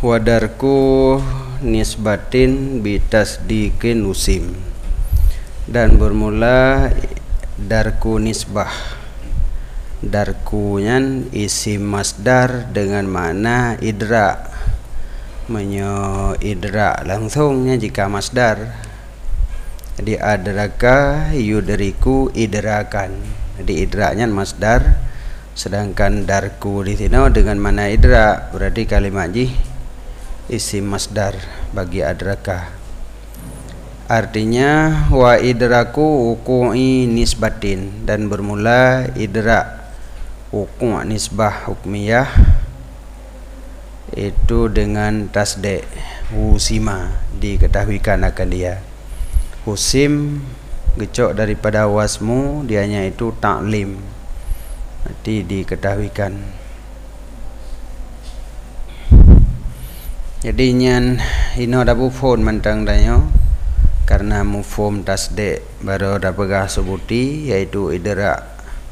Wadarku nisbatin bitasdiqin usim, dan bermula darku nisbah. Darkunya isim masdar dengan makna idra, idra langsungnya jika masdar. Jadi adraka yudriku idrakan, jadi idraknya masdar, sedangkan darku di sini dengan makna idra, berarti kalimat isim masdar bagi adraka. Artinya wa idraku wuqu'i nisbatin, dan bermula idrak wuqu' nisbah hukmiyah itu dengan tasdik husima, diketahuikan akan dia. Husim gecok daripada wasmu, dianya itu ta'lim, nanti diketahuikan. Jadi nyan ino ada mufhum mentang danyo, karena mufhum tasdik baru ada pegah sebuti, yaitu idrak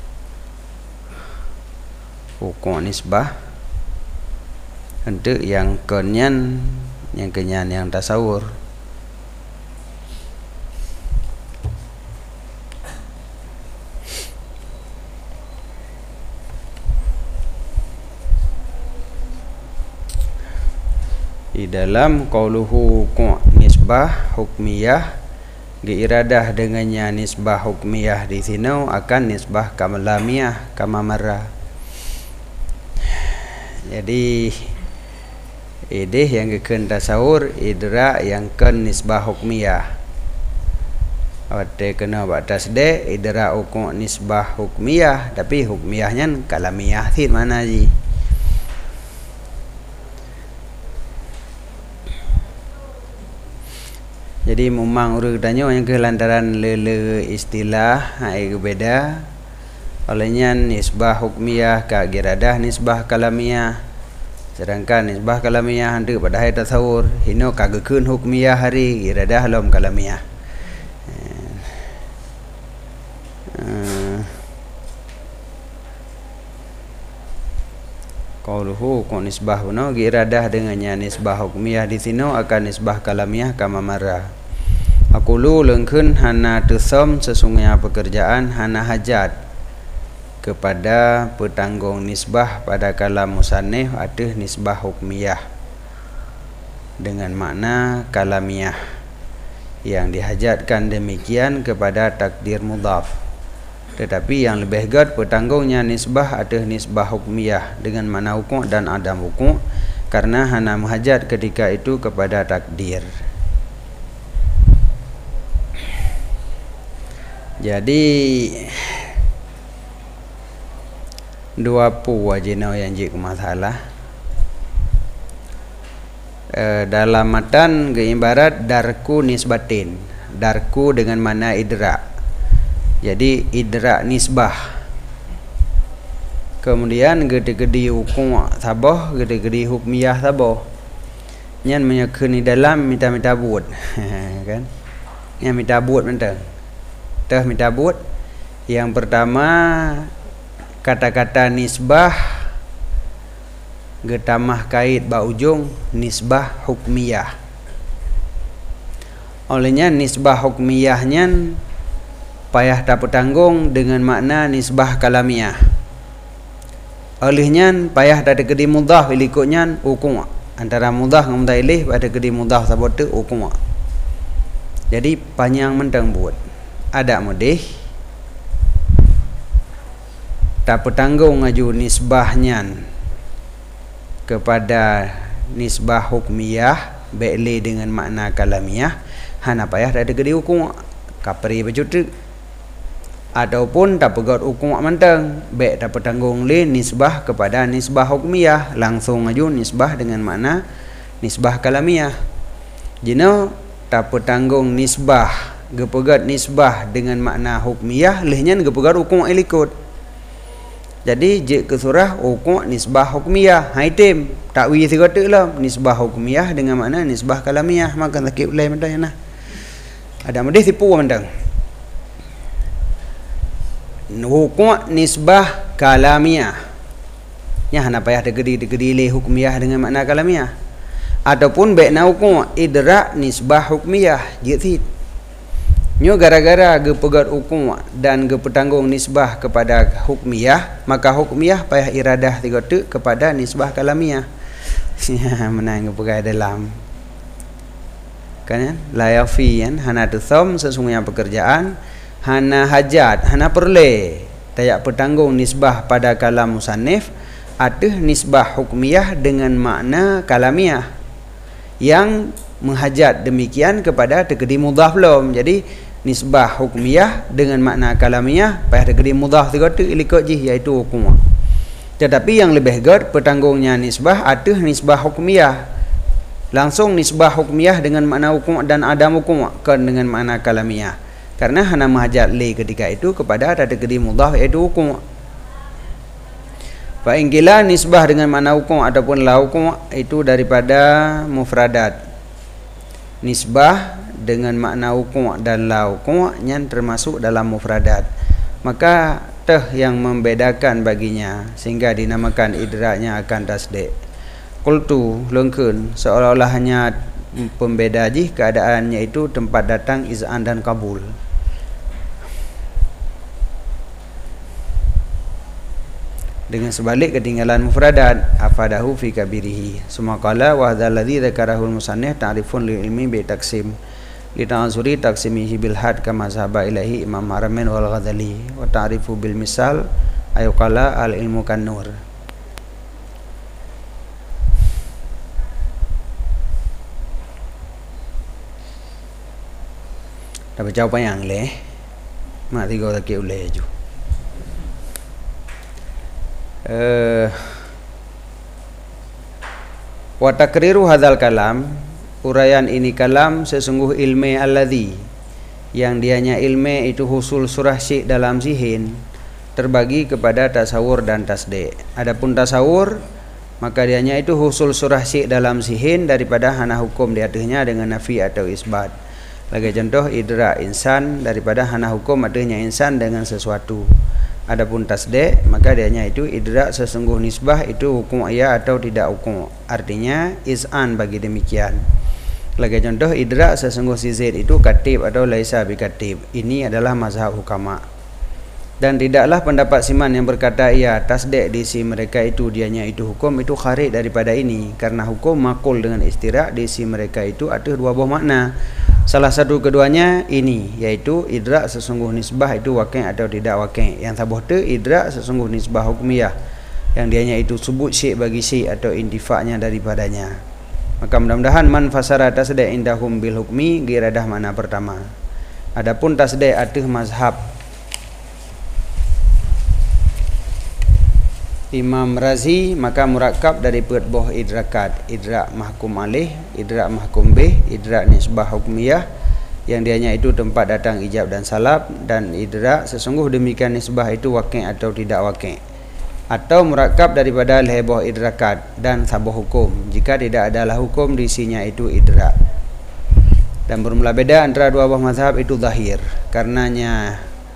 wuqu' nisbah. Untuk yang kenyan yang tasawur. Di dalam qauluhu nisbah hukmiyah, diiradah dengannya nisbah hukmiyah di sini akan nisbah kalamiyah kama marra. Jadi ideh yang kekan tasawur, idra yang ken nisbah hukmiyah. Awate kena buat tasdik idra wuqu' nisbah hukmiyah, tapi hukmiyahnya kalamiyah sih mana ji. Jadi memang urut danyo yang kelantaran lele istilah ai beda. Olehnya nisbah hukmiyah ka giradah nisbah kalamiyah. Sedangkan nisbah kalamiyah hendak pada hai tasawur, hino kagekun hukmiyah hari giradah lom kalamiyah. Qauluhu ku nisbah buno giradah dengannya nisbah hukmiyah di sini akan nisbah kalamiyah kama marra. Aqulu lengkeun hana tusom sesungguhnya pekerjaan hana hajat kepada petanggung nisbah pada kalam musannif atuh nisbah hukmiyah dengan makna kalamiyah, yang dihajatkan demikian kepada takdir mudhaf. Tetapi yang lebih gad petanggungnya nisbah atuh nisbah hukmiyah dengan makna wuqu' dan adam wuqu', karena hana muhajat ketika itu kepada takdir. Jadi dua pu wajinau yang jik masalah dalam matan ibarat darku nisbatin, darku dengan mana idrak, jadi idrak nisbah. Kemudian gede-gede hukum saboh, gede-gede hukmiyah saboh, nyan menyekeni dalam minta buat kan, yang minta buat mentang teh minta buat. Yang pertama kata-kata nisbah getamah kait ba ujung nisbah hukmiyah. Olehnya nisbah hukmiyahnya payah tak petanggung dengan makna nisbah kalamiyah. Olehnya payah tak kedi mudhaf ilikutnya wuqu', antara mudhaf dengan mudhaf ilaih pada kedi mudhaf sabote wuqu'. Jadi panjang mentang buat ada mudih tak petanggung ngaju nisbahnya kepada nisbah hukmiyah be'li dengan makna kalamiyah, hana payah tak ada gede hukum kapri bajutu, ataupun tak pegat hukum mentang be' tak petanggung li nisbah kepada nisbah hukmiyah, langsung ngaju nisbah dengan makna nisbah kalamiyah. Jino tak petanggung nisbah gepegat nisbah dengan makna hukmiyah, lehnya gepegat hukum ilikut. Jadi jik ke surah wuqu' nisbah hukmiyah, haitim takwi segata lah nisbah hukmiyah dengan makna nisbah kalamiyah, maka takib ulai mentang nah. Ada medih tipu mentang. Wuqu' nisbah kalamiyah. Ya hana payah degedi le hukmiyah dengan makna kalamiyah. ataupun baikna hukum idrak nisbah hukmiyah jithid nyo gara-gara ge pegat hukum dan ge petanggung nisbah kepada hukmiyah, maka hukmiyah payah iradah tiga tu kepada nisbah kalamiyah. Menang ge pegai dalam kan la yafi kan hana tutham sesungguhnya pekerjaan hana hajat hana perle tayak petanggung nisbah pada kalam musannif atau nisbah hukmiyah dengan makna kalamiyah yang menghajat demikian kepada tekedi mudhaf belum. Jadi nisbah hukmiyah dengan makna kalamiyah payah tekedi mudhaf tiga tu ilikot jih iaitu hukum. Tetapi yang lebih god petanggungnya nisbah atau nisbah hukmiyah, langsung nisbah hukmiyah dengan makna hukum dan adam hukum kan dengan makna kalamiyah, karena hana menghajat li ketika itu kepada tekedi mudhaf iaitu hukum. Fa ingkila nisbah dengan makna hukum ataupun la hukum itu daripada mufradat. Nisbah dengan makna hukum dan la hukum yang termasuk dalam mufradat, maka yang membedakan baginya sehingga dinamakan idraknya akan tasdik. Qultu lengkeun seolah-olah hanya pembeda jih keadaannya itu tempat datang iz'an dan kabul. Dengan sebalik ketinggalan mufradat afadahu fi kabirihi. Summa qala wa hadzal ladzi dzakarahu al-musannif ta'rifun lil ilmi bi taqsim li ta'azzuri taqsimihi bil had kama sahaba ilahi Imam Haramain wal Ghazali wa ta'rifu bil misal ayqala al ilmu kan nur. Dah baca apa yang leh mak tiga tak uleh ju wa takriru hadzal kalam, uraian ini kalam sesungguh ilmi alladhi yang dianya ilmi itu husul surah syik dalam zihin terbagi kepada tasawur dan tasdik. Adapun tasawur maka dianya itu husul surah syik dalam zihin daripada hana hukum di atasnya dengan nafi atau isbat. Lagi contoh idrak insan daripada hana hukum adanya insan dengan sesuatu. Adapun tasdik maka dianya itu idrak sesungguh nisbah itu hukum ya atau tidak hukum, artinya iz'an bagi demikian. Lagi contoh idrak sesungguh si Zaid itu katib atau laisa bi katib. Ini adalah mazhab hukama. Dan tidaklah pendapat Siman yang berkata ya tasdik di si mereka itu dianya itu hukum itu kharij daripada ini, karena hukum makul dengan istirak di si mereka itu ada dua buah makna. Salah satu keduanya ini yaitu idrak sesungguh nisbah itu waqi' atau tidak waqi'. Yang sabah tu idrak sesungguh nisbah hukmiyah yang dianya itu sebut syai' bagi syai' atau intifaknya daripadanya. Maka mudah-mudahan man fasara tasdik indahum bil hukmi giradah mana pertama. Adapun tasdik atuh mazhab Imam Razi maka murakkab dari boh idrakat, idrak mahkum alih, idrak mahkum bih, idrak nisbah hukmiyah yang dianya itu tempat datang ijab dan salab, dan idrak sesungguh demikian nisbah itu waqi' atau tidak waqi', atau murakkab daripada lehboh idrakat dan sabah hukum jika tidak adalah hukum di isinya itu idrak. Dan bermula beda antara dua buah mazhab itu zahir, karenanya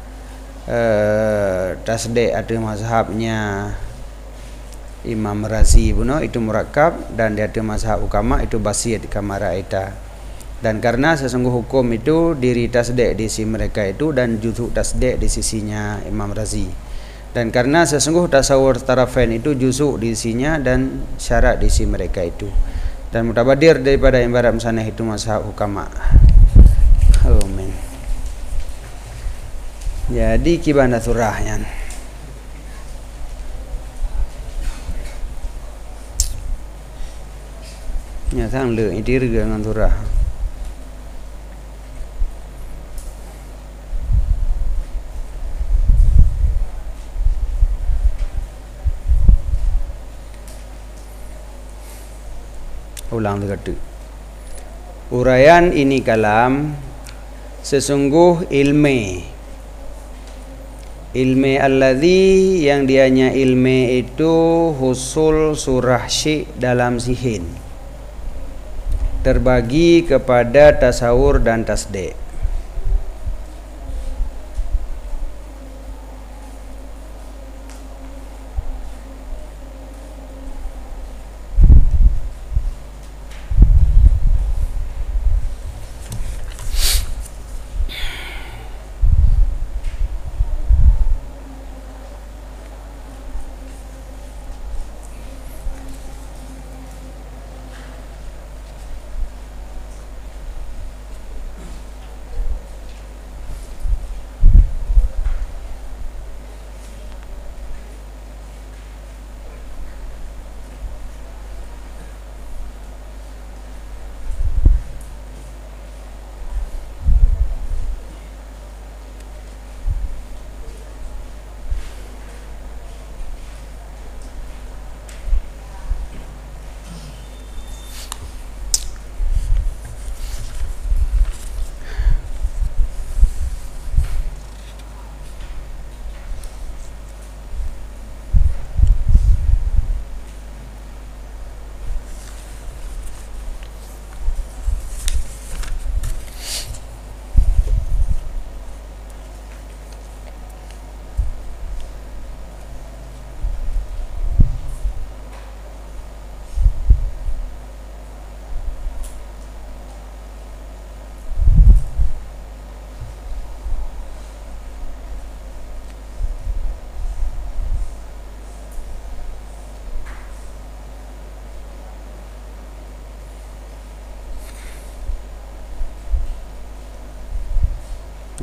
tasdik atau mazhabnya Imam Razi puno itu murakkab dan dia mazhab ukama itu basit kama ra'aita. Dan karena sesungguh hukum itu diri tasdik di sisi mereka itu dan juzuk tasdik di sisinya Imam Razi. Dan karena sesungguh tasawur tarafain itu juzuk di sisinya dan syarat di sisi mereka itu. Dan mutabadir daripada ibarat musannaf itu mazhab ukama. Amin. Jadi kibana surahnya. Nhà thang lượng ý rửa ngon thua ra ulang dekat uraian ini kalam sesungguh ilmi alladhi yang dianya ilmi itu husul surah syik dalam zihin terbagi kepada tasawur dan tasdik.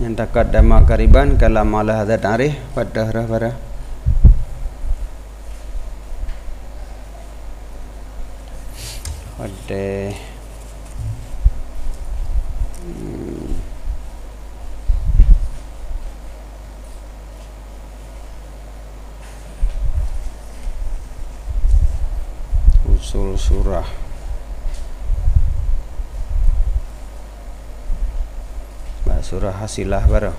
yang taqaddama qariban kalam ala hadza ta'rif pada para pada usul surah surah Hasilah baru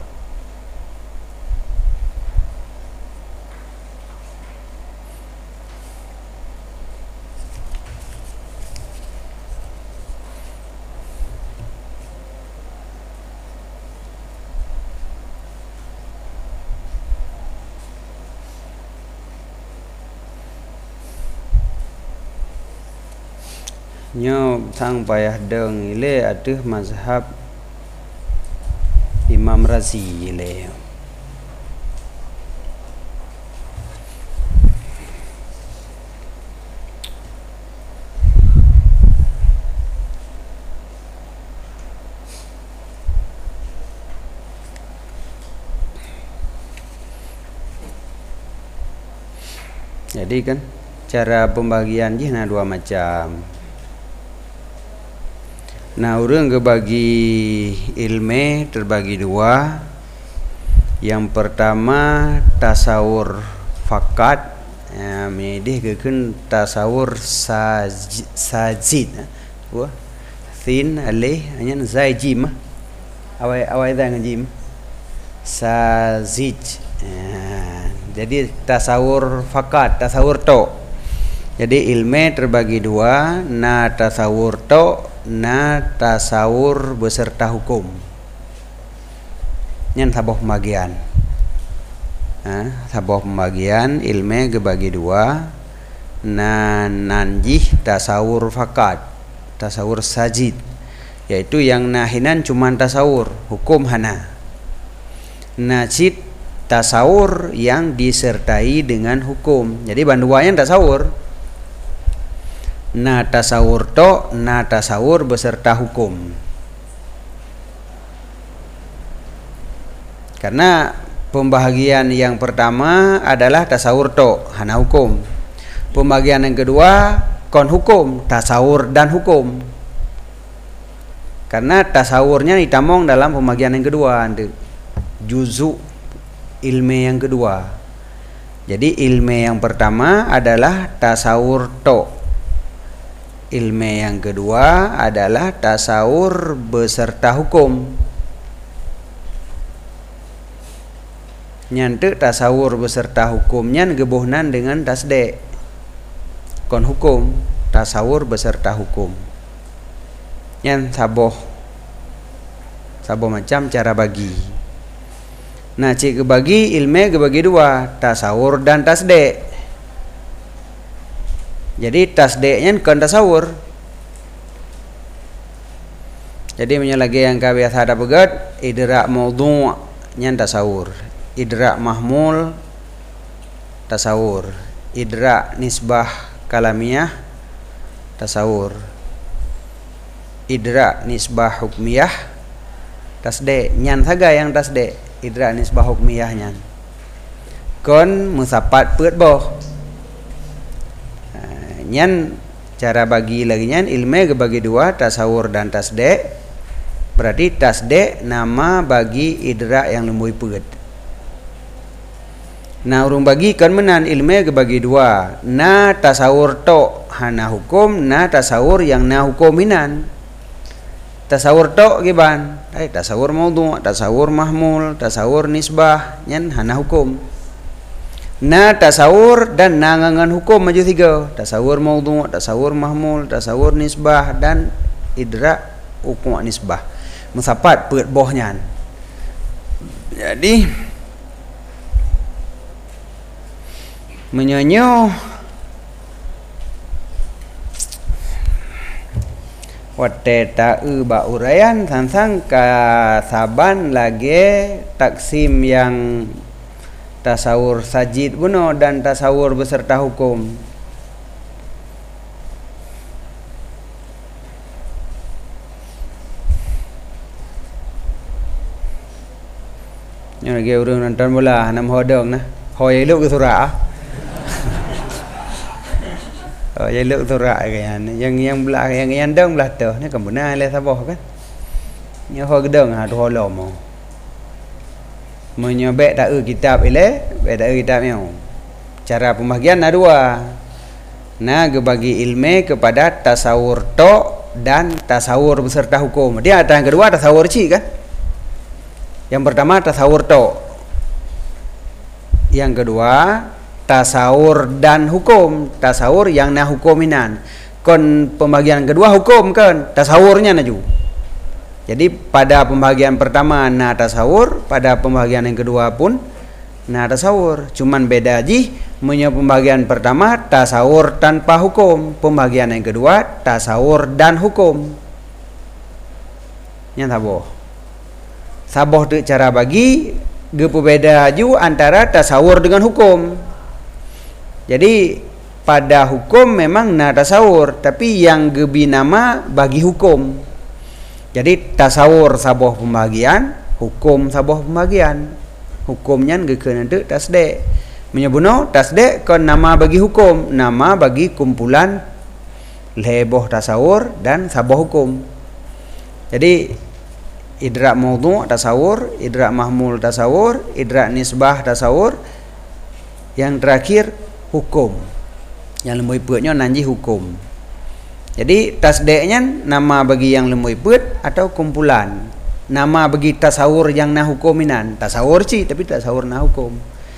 nyo sang payah deng ile atuh mazhab Imam Razi ile jadi kan cara pembagian jihna dua macam. Nah, urang gebagi ilmu terbagi dua. Yang pertama tasawur fakat, medih keun tasawur sajid. Wah, sin alih hanya zai jim. Awai dah jim. Sajid. Jadi tasawur fakat, tasawur to. Jadi ilmu terbagi dua, na tasawur to, na tasawur beserta hukum. Nyan saboh pembagian. Saboh pembagian ilmu kebagi dua. Na nanjih tasawur fakat, tasawur sajid, yaitu yang nahinan cuman tasawur, hukum hana. Najid tasawur yang disertai dengan hukum. Jadi banduanya tasawur. Na tasawur to, na tasawur beserta hukum. Karena pembagian yang pertama adalah tasawur to, hana hukum. Pembagian yang kedua kon hukum, tasawur dan hukum. Karena tasawurnya ditamong dalam pembagian yang kedua, juzu ilmu yang kedua. Jadi ilmu yang pertama adalah tasawur to. Ilmu yang kedua adalah tasawur beserta hukum. Nyantu tasawur beserta hukumnya gebohnan dengan tasde. Kon hukum, tasawur beserta hukum. Yang saboh macam cara bagi. Nah, cik kebagi ilmu kebagi dua, tasawur dan tasde. Jadi tasde-nya kon tasawur. Jadi menyalagi yang kabiasa ada pegat idrak maudhu' nya tasawur, idrak mahmul tasawur, idrak nisbah kalamiyah tasawur, idrak nisbah hukmiyah tasde. Nyan saga yang tasde, idrak nisbah hukmiyah nyan. Kon musapat peut boh. Nyan cara bagi lagi nyan ilmu kebagi dua, tasawur dan tasde. Berarti tasde nama bagi idrak yang lembui peut. Nah, urung bagi kan menan ilmu kebagi dua. Na tasawur to hana hukum, na tasawur yang na hukuminan. Tasawur to giban, tasawur maudhu', tasawur mahmul, tasawur nisbah nyan hana hukum. Na tasawur dan nangangan hukum maju tiga. Tasawur maudhu', tasawur mahmul, tasawur nisbah dan idrak hukum nisbah. Musapat peut bohnya. Jadi menyonyo wate ta'u ba urayan sansang kasaban lagi taksim yang tasawur sajid buno dan tasawur beserta hukum. Yang lagi orang nonton bola nam hodong nah. Hoi elok ke surat. Oh, elok surat kan. Yang belah yang dong belah tu. Ni kan benar le sabah kan. Nya ho gedong ha tu holom. Menyobek tak kitab ile, bek tak kitabnya. Cara pembagian ada dua. Nah, bagi ilmu kepada tasawur to dan tasawur beserta hukum. Dia ada yang kedua tasawur ci kan? Yang pertama tasawur to. Yang kedua tasawur dan hukum. Tasawur yang na hukuminan. Kon pembagian kedua hukum kan? Tasawurnya naju. Jadi pada pembagian pertama na tasawur, pada pembagian yang kedua pun na tasawur. Cuman beda ji, pembagian pertama tasawur tanpa hukum, pembagian yang kedua tasawur dan hukum. Yang saboh. Saboh tu cara bagi gepu beda ju antara tasawur dengan hukum. Jadi pada hukum memang na tasawur, tapi yang gebi nama bagi hukum. Jadi tasawur saboh pembagian, hukum saboh pembagian. Hukumnya gekeun teu tasdek. Menyebuno tasdek kon nama bagi hukum, nama bagi kumpulan leboh tasawur dan saboh hukum. Jadi idrak maudhu' tasawur, idrak mahmul tasawur, idrak nisbah tasawur. Yang terakhir hukum. Yang lembui peutnya nanji hukum. Jadi tasdeknya nama bagi yang lemui peut atau kumpulan. Nama bagi tasawur yang na hukuminan. Tasawur ci tapi tasawur na hukum.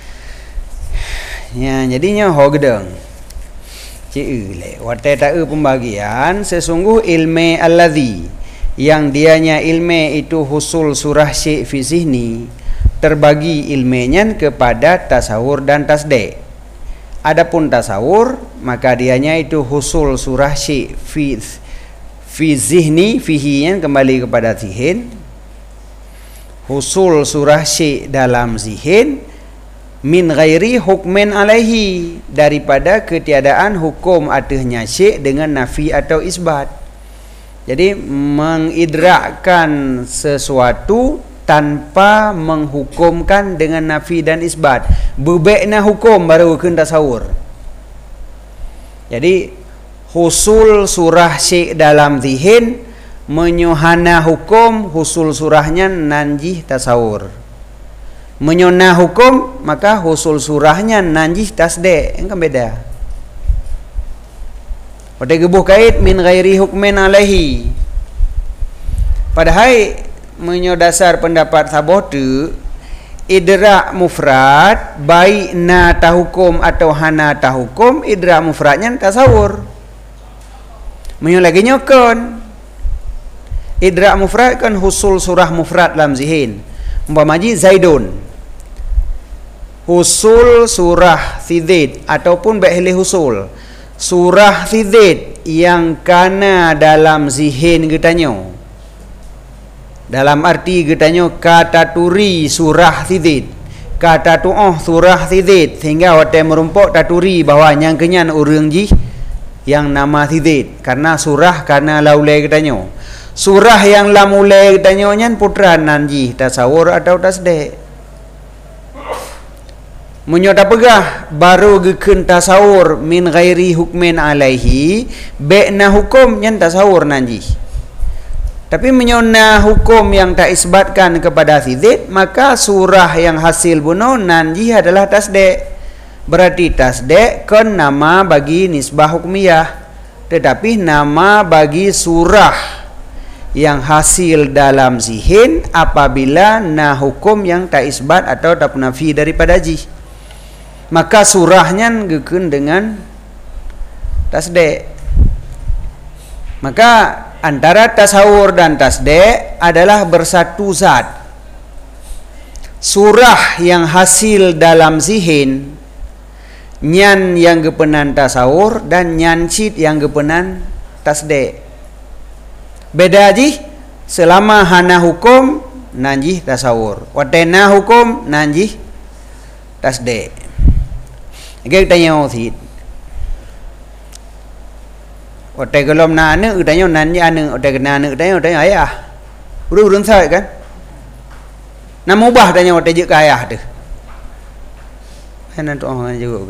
Ya, jadinya ho gedeng. Ci le wate ta pembagian sesungguh ilmu alladzi yang dianya ilmu itu husul surah syai' fi zihni terbagi ilmunya kepada tasawur dan tasdek. Adapun tasawur maka dianya itu husul surah syai' fi zihni, fihinya kembali kepada zihin. Husul surah syai' dalam zihin min ghairi hukmin alaihi, daripada ketiadaan hukum atasnya syai' dengan nafi atau isbat. Jadi mengidrakkan sesuatu tanpa menghukumkan dengan nafi dan isbat. Bebekna hukum baru keun tasawur. Jadi husul surah syai' dalam zihin menyuhana hukum, husul surahnya nanjih tasawur. Menyona hukum maka husul surahnya nanjih tasdek. Kan beda. Pada gebuh kait min ghairi hukmin alaihi. Padahal menyodasar pendapat saboh tu idrak mufrad baik na tahukum atau hana tahukum, idrak mufradnya tasawur. Menyo lagi nyokon idrak mufrad kan husul surah mufrad dalam zihin. Umpamaji Zaidun, husul surah Zaid ataupun baihli husul surah Zaid yang kana dalam zihin getanyo. Dalam arti getanyo kata turi surah Zaid, kata tu'oh surah Zaid, sehingga wate merumpok taturi bahawa yang kenyan urang ji yang nama Zaid karena surah karena laulai getanyo. Surah yang lamulai getanyo nyan putra nanji tasawur atau tasdek. Menyota pegah baru gekeun tasawur min ghairi hukmin alaihi, be'na hukum nyan tasawur nanji. Tapi menyona hukum yang tak isbatkan kepada Zaid, maka surah yang hasil bunuh nanji adalah tasdek. Berarti tasdek kan nama bagi nisbah hukmiyah, tetapi nama bagi surah yang hasil dalam zihin apabila na hukum yang tak isbat atau tak nafi daripada ji. Maka surahnya gekeun dengan tasdek. Maka antara tasawur dan tasdek adalah bersatu zat. Surah yang hasil dalam zihin nyan yang gepenan tasawur dan nyan cit yang gepenan tasdek. Beda ji selama hana hukum nanjih tasawur, watena hukum nanjih tasdek. Oke, tanya osit. Ote gelom na ane tanya nanji ane, ote kena ane tanya ayah. Urang sai kan? Nama ubah tanya tajuk ke ayah tu. Kan tu orang juga.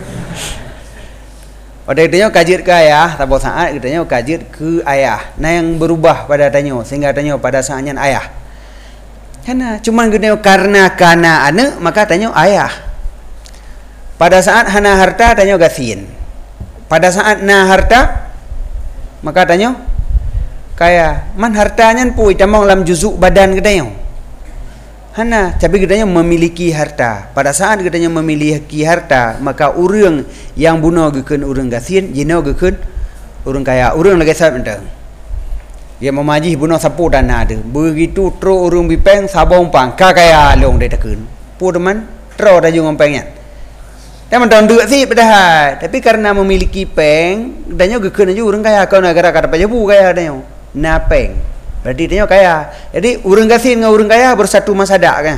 Pada tanya kajit ke ayah, tak boleh saat kita kajit ke ayah. Nah yang berubah pada tanya sehingga tanya pada saatnya ayah. Karena cuma kita karena anak maka tanya ayah. Pada saat hana harta tanya gasin. Pada saat na harta maka tanya kaya man hartanya pun tamang dalam juzuk badan kita tanya. Hana tapi kita memiliki harta. Pada saat kita memiliki harta maka orang yang bunuh gekeun orang gasin, jino gekeun orang kaya. Orang lagi sat mentang. Dia memajih bunuh sapu tanah tu. Begitu tro orang bipeng sabong pang kaya long dia tekeun. Pu teman tro dah jung pengnya. Dia mentang duit sih padahal. Tapi karena memiliki peng, danyo gekeun aja orang kaya kau negara kata pajabu kaya danyo. Na peng. Berarti dia kaya. Jadi orang gasin dengan orang kaya bersatu masadak kan.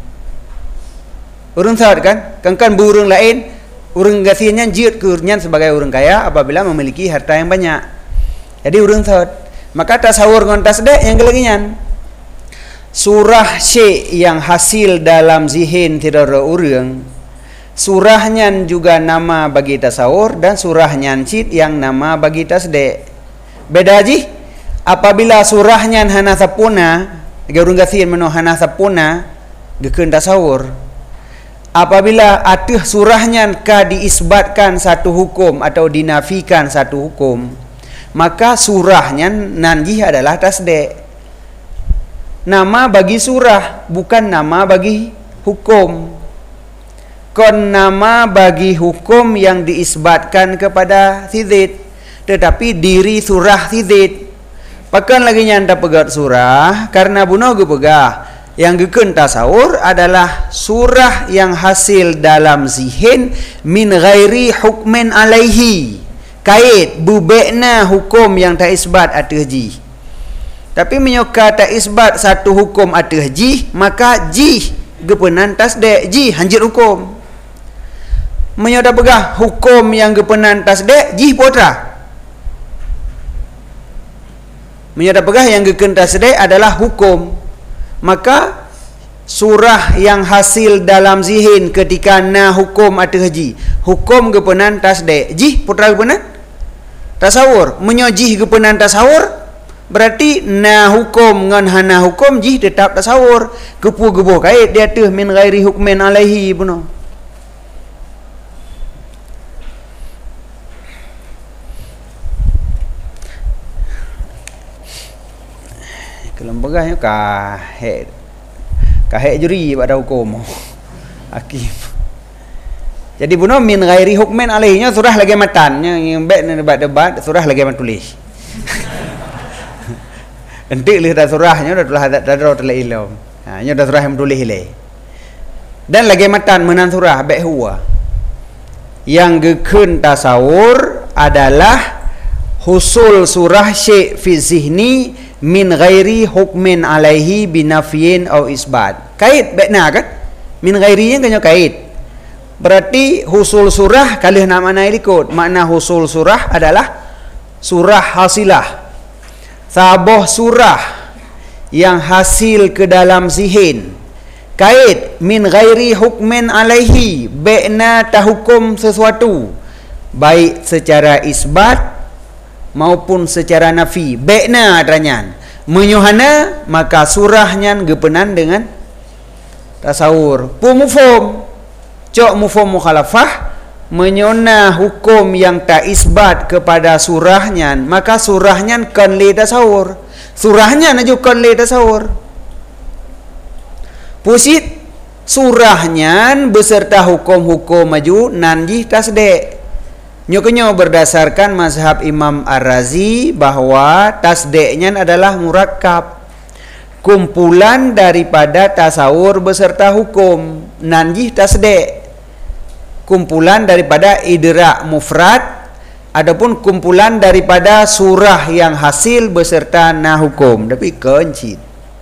Orang sat kan? Kan burung lain orang gasinnya jiut ke sebagai orang kaya apabila memiliki harta yang banyak. Jadi orang sat. Maka tasawur dengan tasdek yang kelagian. Surah syekh yang hasil dalam zihin tidak orang. Surahnya juga nama bagi tasawur dan surahnya cid yang nama bagi tasdek. Beda ji. Apabila surahnya hana sapuna, orang gasin meno hana sapuna, gekeun tasawur. Apabila atuh surahnya ka diisbatkan satu hukum atau dinafikan satu hukum, maka surahnya nanji adalah tasdek. Nama bagi surah bukan nama bagi hukum. Kon nama bagi hukum yang diisbatkan kepada sidit, tetapi diri surah sidit. Pakan lagi nyanda pegat surah karena bunuh gue pegah. Yang gekeun tasawur adalah surah yang hasil dalam zihin min ghairi hukmin alaihi. Kait bubekna hukum yang tak isbat atuh ji. Tapi menyoka tak isbat satu hukum atuh ji, maka ji gepenan tasdek ji hanjit hukum. Menyoda pegah hukum yang gepenan tasdek ji potra. Menyata pegah yang gekeun tasdek adalah hukum. Maka surah yang hasil dalam zihin ketika na hukum atuh ji. Hukum gepenan tasdek. Ji putra gepenan tasawur. Menyojih gepenan tasawur berarti na hukum ngan hana hukum ji tetap tasawur. Kepu gebuh kait dia tuh min ghairi hukmin alaihi bunuh. Lembagahnya kahek juri pada hukum hakim. Jadi bunuh min ghairi hukmin alaihinya surah lagi matannya yang baik debat surah lagi tulis. Entik lihat surahnya dah telah ilmu. Nya dah surah yang tulis le. Dan lagi matan menan surah baik huwa. Yang gekeun tasawur adalah husul surah syekh fi zihni min ghairi hukmin alaihi binafiyin au isbat. Kait bekna kan? Min ghairinya kan kait. Berarti husul surah kalih nama ikut. Makna husul surah adalah surah hasilah. Saboh surah yang hasil ke dalam zihin. Kait min ghairi hukmin alaihi, bekna tahukum sesuatu baik secara isbat maupun secara nafi. Bekna adanya menyuhana maka surahnya gepenan dengan tasawur. Mufhum cok mufhum mukhalafah menyona hukum yang tak isbat kepada surahnya maka surahnya kan li tasawur. Surahnya naju kan li tasawur. Pusit surahnya beserta hukum-hukum maju nanji tasdek. Nyokenyo berdasarkan mazhab Imam Ar-Razi bahwa tasdeknya adalah murakkab, kumpulan daripada tasawur beserta hukum. Nanji tasdek, kumpulan daripada idrak mufrad adapun kumpulan daripada surah yang hasil beserta na hukum. Tapi kencit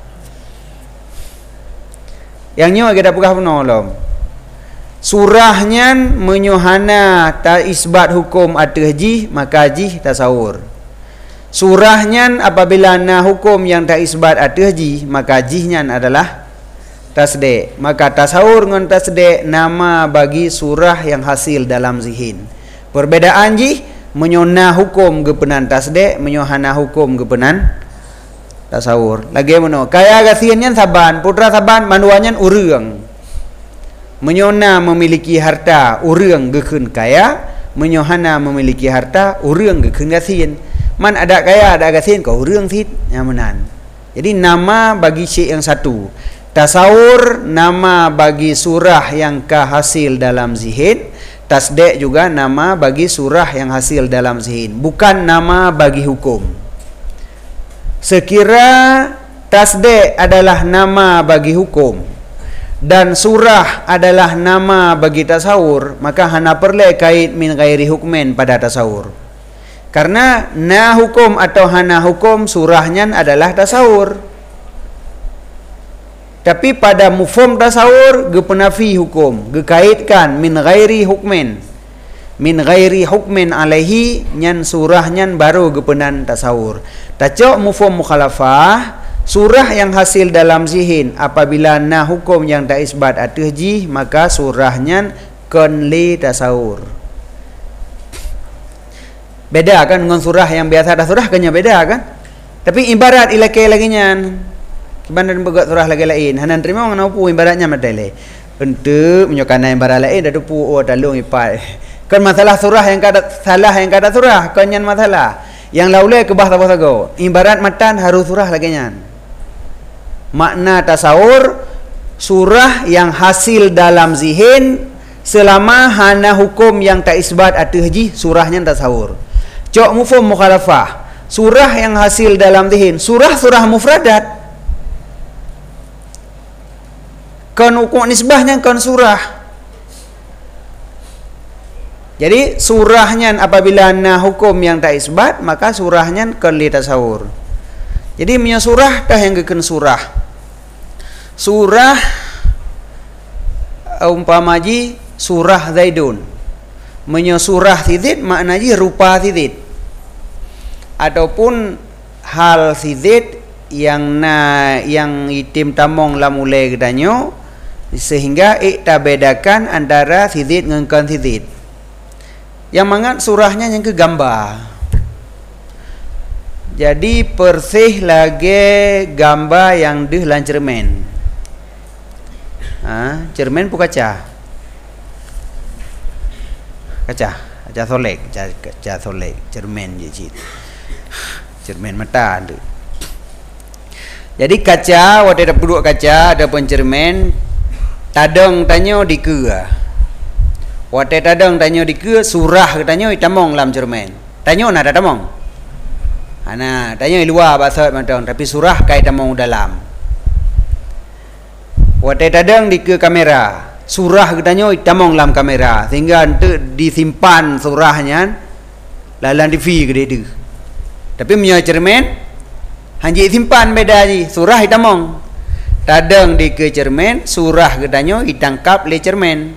yang nyo kita pegah penolong surahnya menyuhana ta isbat hukum atuh ji maka ji tasawur. Surahnya apabila na hukum yang tak isbat atuh ji maka jihnya adalah tasdik. Maka tasawur dengan tasdik nama bagi surah yang hasil dalam zihin. Perbedaan ji menyona hukum gepenan tasdik, menyohana hukum gepenan tasawur. Lagi mana? Kaya gasiannya saban, putra saban manuannya urang. Menyona memiliki harta urang gekun kaya, menyohana memiliki harta urang gekun gasian. Man ada kaya ada gasian kau urang sit nyamanan. Jadi nama bagi syek yang satu. Tasawur nama bagi surah yang hasil dalam zihin. Tasdik juga nama bagi surah yang hasil dalam zihin. Bukan nama bagi hukum. Sekira tasdik adalah nama bagi hukum dan surah adalah nama bagi tasawur, maka hana perle kait min ghairi hukmen pada tasawur. Karena na hukum atau hana hukum surahnya adalah tasawur. Tapi pada mufhum tasawur gepenafi hukum, gekaitkan min ghairi hukmen. Min ghairi hukmen alaihi nyan surahnya baru gepenan tasawur. Tacok mufhum mukhalafah surah yang hasil dalam zihin apabila na hukum yang tak isbat atuh ji maka surahnya konli tasawur. Beda kan dengan surah yang biasa dah surah kanya beda kan? Tapi ibarat ilakai lagi nyan. Kibanan begat surah lagi lain. Hanan terima mana pu ibaratnya madale. Untuk menyokana ibarat lain dah pu oh dalung ipat. Kan masalah surah yang kada salah yang kada surah kan nyan masalah. Yang laulai ke bahasa go. Ibarat matan harus surah lagi nyan. Makna tasawur surah yang hasil dalam zihin selama hana hukum yang tak isbat atuh ji surahnya tasawur. Cok mufhum mukhalafah surah yang hasil dalam zihin surah-surah mufradat kan hukum nisbahnya kan surah. Jadi surahnya apabila na hukum yang tak isbat maka surahnya kan li tasawur. Jadi punya surah dah yang geken surah. Surah umpamaji surah Zaidun. Punya surah sidid maknanya rupa sidid. Ataupun hal sidid yang itim tamong lamulai gedanyo sehingga ikta bedakan antara sidid dengan kan sidid. Yang mangat surahnya yang ke gambar. Jadi persih lagi gambar yang deh lan cermen. Cermen pu kaca. Kaca solek, kaca solek, cermen je cit. Cermen mata tu. Jadi kaca, waktu ada duduk kaca, ada pun cermen, tadang tanya di ke. Waktu tadang tanya di ke, surah tanya itamong lam cermen. Tanya nak ada tamong. Ana tanya luar bahasa macam tapi surah kai tamong dalam. Waktu tadang di ke kamera. Surah katanya itamong lam kamera sehingga untuk disimpan surahnya lalan TV ke dia. Tapi punya cermen hanya simpan beda je surah itamong. Tadang di ke cermen surah katanya ditangkap le cermen.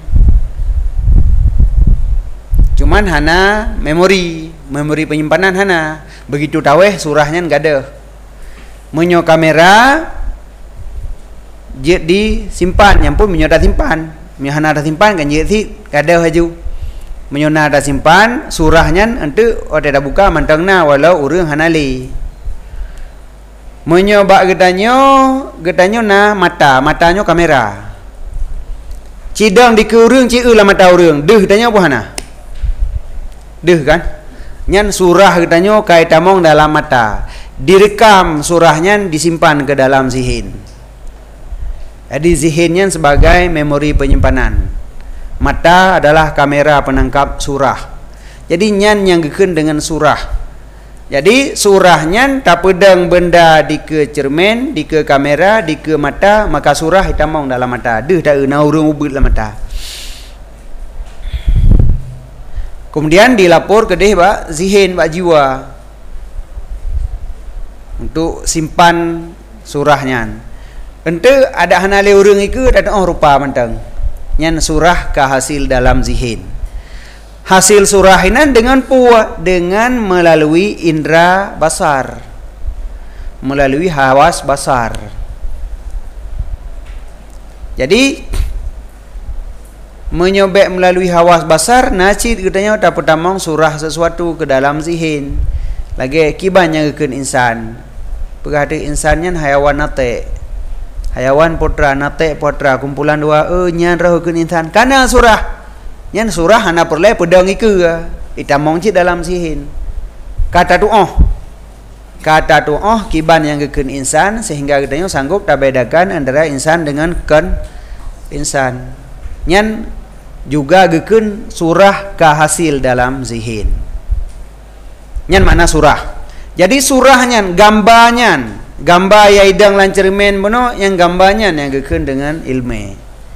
Cuman hana memori penyimpanan hana. Begitu taweh surahnya enggak ada. Menyo kamera je disimpan yang pun menyo dah simpan. Menyana dah simpan kan je si kada haju. Menyona dah simpan surahnya ente ode dah buka mantangna walau urang hanali. Menyoba gedanyo na matanya kamera. Cidang di ke urang ci lah mata urang. Deuh tanya apa hana? Deuh kan? Nyan surah gedanyo kai tamong dalam mata. Direkam surahnya disimpan ke dalam zihin. Jadi zihinnya sebagai memori penyimpanan. Mata adalah kamera penangkap surah. Jadi nyan yang geken dengan surah. Jadi surahnya tak pedang benda di ke cermen, di ke kamera, di ke mata, maka surah hitamong dalam mata. Deuh tak na urang ubut dalam mata. Kemudian dilapor ke deh ba zihin ba jiwa untuk simpan surahnya. Ente ada hanale urang iku ada rupa mantang. Nyan surah ka hasil dalam zihin. Hasil surahinan dengan puas dengan melalui indera basar. Melalui hawas basar. Jadi menyobek melalui hawas basar nacid katanya tak pertama surah sesuatu ke dalam zihin. Lagi kibannya keun insan. Perhati insannya hayawan nate. Hayawan potra nate potra kumpulan dua nyan roh keun insan. Kana surah. Nyan surah hana perle pedang iku itamong cid dalam zihin. Kata doa kiban yang keun insan sehingga katanya sanggup tak bedakan antara insan dengan ken insan. Nyan juga gekeun surah kahasil dalam zihin. Nyan makna surah. Jadi surahnya gambar ya idang lan cermin beno yang gambarnya yang gekeun dengan ilmu.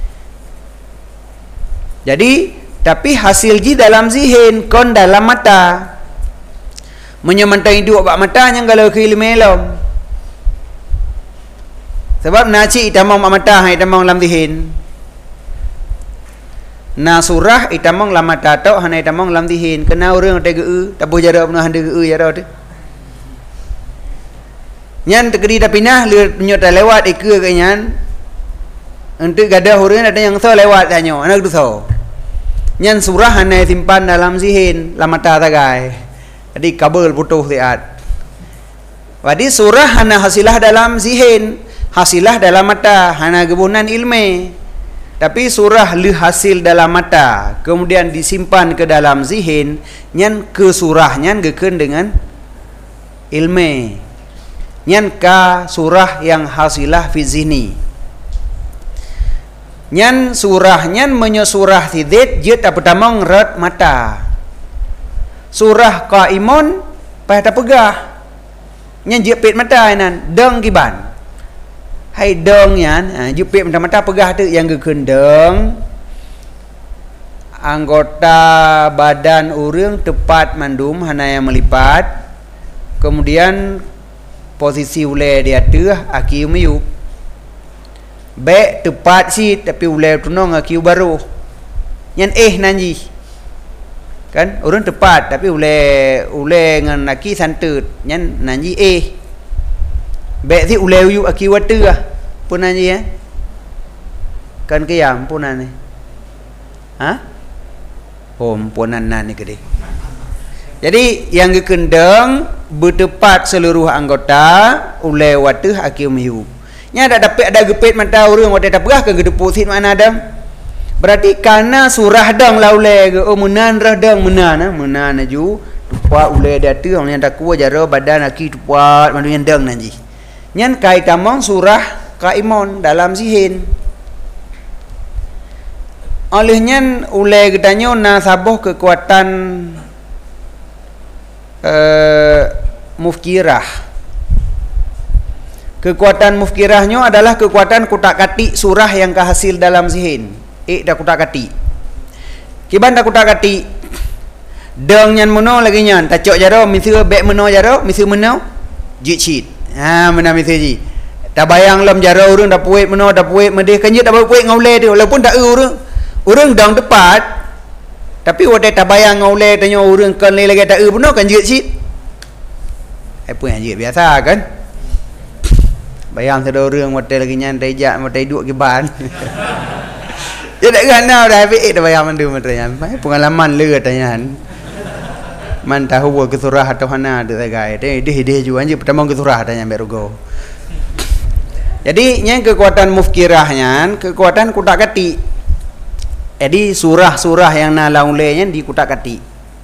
Jadi tapi hasil ji dalam zihin kon dalam mata. Menyemantai dua bak mata yang kalau ke ilmu elom. Sebab naci itamang bak mata hai itamang dalam zihin. Na surah itamong lama tato hana itamong lam dihin kena urang te geu tabuh jara pun hande geu jara tu nyan tegeri dah pinah nyot lewat ikeu ke nyan ente gadah urang ada yang so lewat tanyo anak tu so nyan surah hana simpan dalam zihin lama ta tagai jadi kabel putuh tiat wadi surah hana hasilah dalam zihin hasilah dalam mata hana gebunan ilmu. Tapi surah li hasil dalam mata kemudian disimpan ke dalam zihin nyan ke surah nyan gekeun dengan ilmu nyan ka surah yang hasilah fi zihni nyan surah nyan menyosurah tidit je tak pertamang rat mata surah qaimun payah tak pegah nyan je pet mata nan deng kiban hai deng yan jupit mata-mata pegah tu yang gekendeng anggota badan urang tepat mandum hana yang melipat kemudian posisi ule dia tu aki umiu be tepat si tapi ule tunong aki baru nyan nanji kan urang tepat tapi ule ngan aki santut nyan nanji be si ule uyu aki watu pun nanji kan kiyam punan ni punan ni gede. Jadi yang gekendeng bertepat seluruh anggota ule watu aki umiu nya ada dapat ada gepet mata urang wate tak perah ke gedeposit mana ada berarti karena surah dang la ule ge menan rah dang menan ju tupa ule dia tu orang yang tak kuat jara badan aki tupa mandu yang dang nanji nyan kai tamong surah qaimun dalam zihin olehnya ule gedanyo na sabuh kekuatan mufkirah. Kekuatan mufkirahnya adalah kekuatan kutak-katik surah yang kehasil dalam zihin. Dah kutak-katik. Kiban dah kutak-katik. Deng nyan meno lagi nyan. Tacok jaro misi bek meno jaro, misi meno jicit. Mana misi ji. Tak bayang lam jaro urang dah puit meno dah puit medih kanjut dah puit ngaule dia walaupun tak urang. Urang dang tepat. Tapi wate tak bayang ngaule tanya urang kan lagi tak meno kan jicit. Apa yang jicit biasa kan? Bayang sedar orang motel lagi nyan rejak motel duduk ke ban. Dia tak kenal dah habis dah bayang mandu motelnya. Pengalaman le katanya. Man tahu ke surah atau hana tu sagai. Dia juga anjir pertama ke surah tanya berugo. Jadi yang kekuatan mufkirahnya, kekuatan kutak-katik. Jadi surah-surah yang nalaulenya di kutak-katik.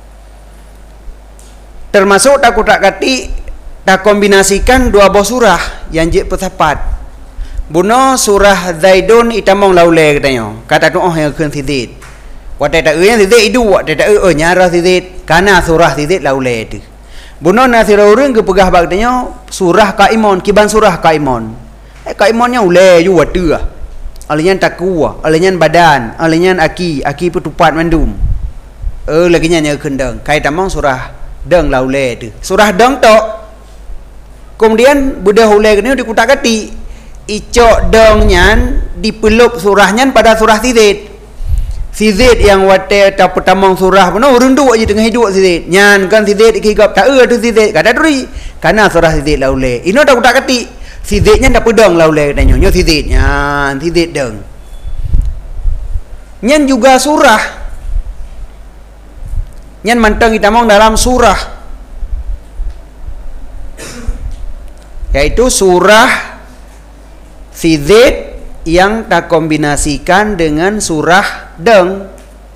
Termasuk tak kutak-katik tak kombinasikan dua buah surah yang je persapat. Buno surah Zaidun itamong laule katanya. Kata tu yang keun sidit. Wate tak yang sidit itu wate tak nyara sidit kana surah sidit laule tu. Buno nasira urang ke pegah bag katanya surah Qaimun, kiban surah Qaimun. Qaimunnya ule ju watu ah. Alian takwa, alian badan, alian aki petupat mandum. Lagi nya kendang. Kai tamong surah deng laule tu. Surah deng tok kemudian budak hulai ni dikutak-katik icok dengnya dipeluk surahnya pada surah Sizid yang wate tak pertamang surah pun urang duk je tengah hidup Sizid nyan kan Sizid ikigap tak tu Sizid kata duri karena surah Sizid laule ino tak kutak-katik Sizidnya tak pedang laule katanya nyo Sizid nyan Sizid deng Nyan juga surah. Nyan manteng kita mong dalam surah, yaitu surah Fizid yang tak kombinasikan dengan surah Deng.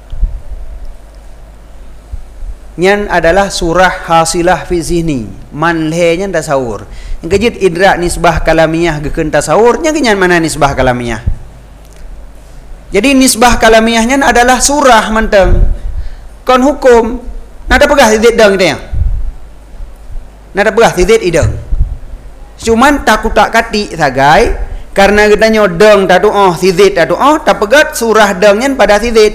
Nyan adalah surah hasilah fi zihni, manlehnya tasawur. Yang kejit idrak nisbah kalamiyah geken tasawur, nya kenyan mana nisbah kalamiyah. Jadi nisbah kalamiyahnya adalah surah manteng. Kon hukum nada pegah Fizid Deng kita ya. Nada pegah Fizid ideng. Cuman takut tak kati sagai karena katanya Deng tadu Fizid tadu tak pegat surah Dengnya pada Fizid.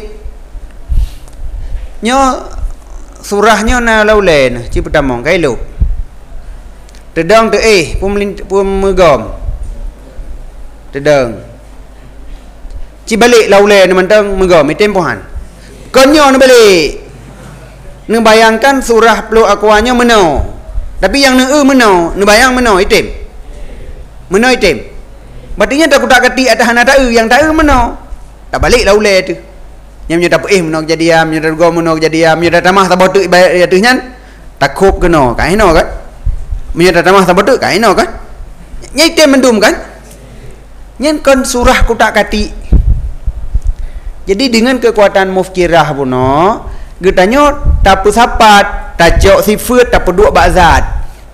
Nyo surahnya na laulen ci pertama kai lu tedang tu pum megom tedang ci balik laulen mantang megom item pohan konyo na balik ne bayangkan surah pelu akuanya meno tapi yang ne meno ne bayang meno item meno item berarti tak kutak kati atas anak yang tak meno tak balik laulen tu yang menyedak menok jadiam menyedak go menok jadiam menyedak tamah tabotu ibarat nyan takub keno kai no kan menyedak tamah tabotu kai no kan nyai tem mendum kan nyan kon surah kutak kati. Jadi dengan kekuatan mufkirah puno getanyo tapu sapat tajok sifat tapu dua bazat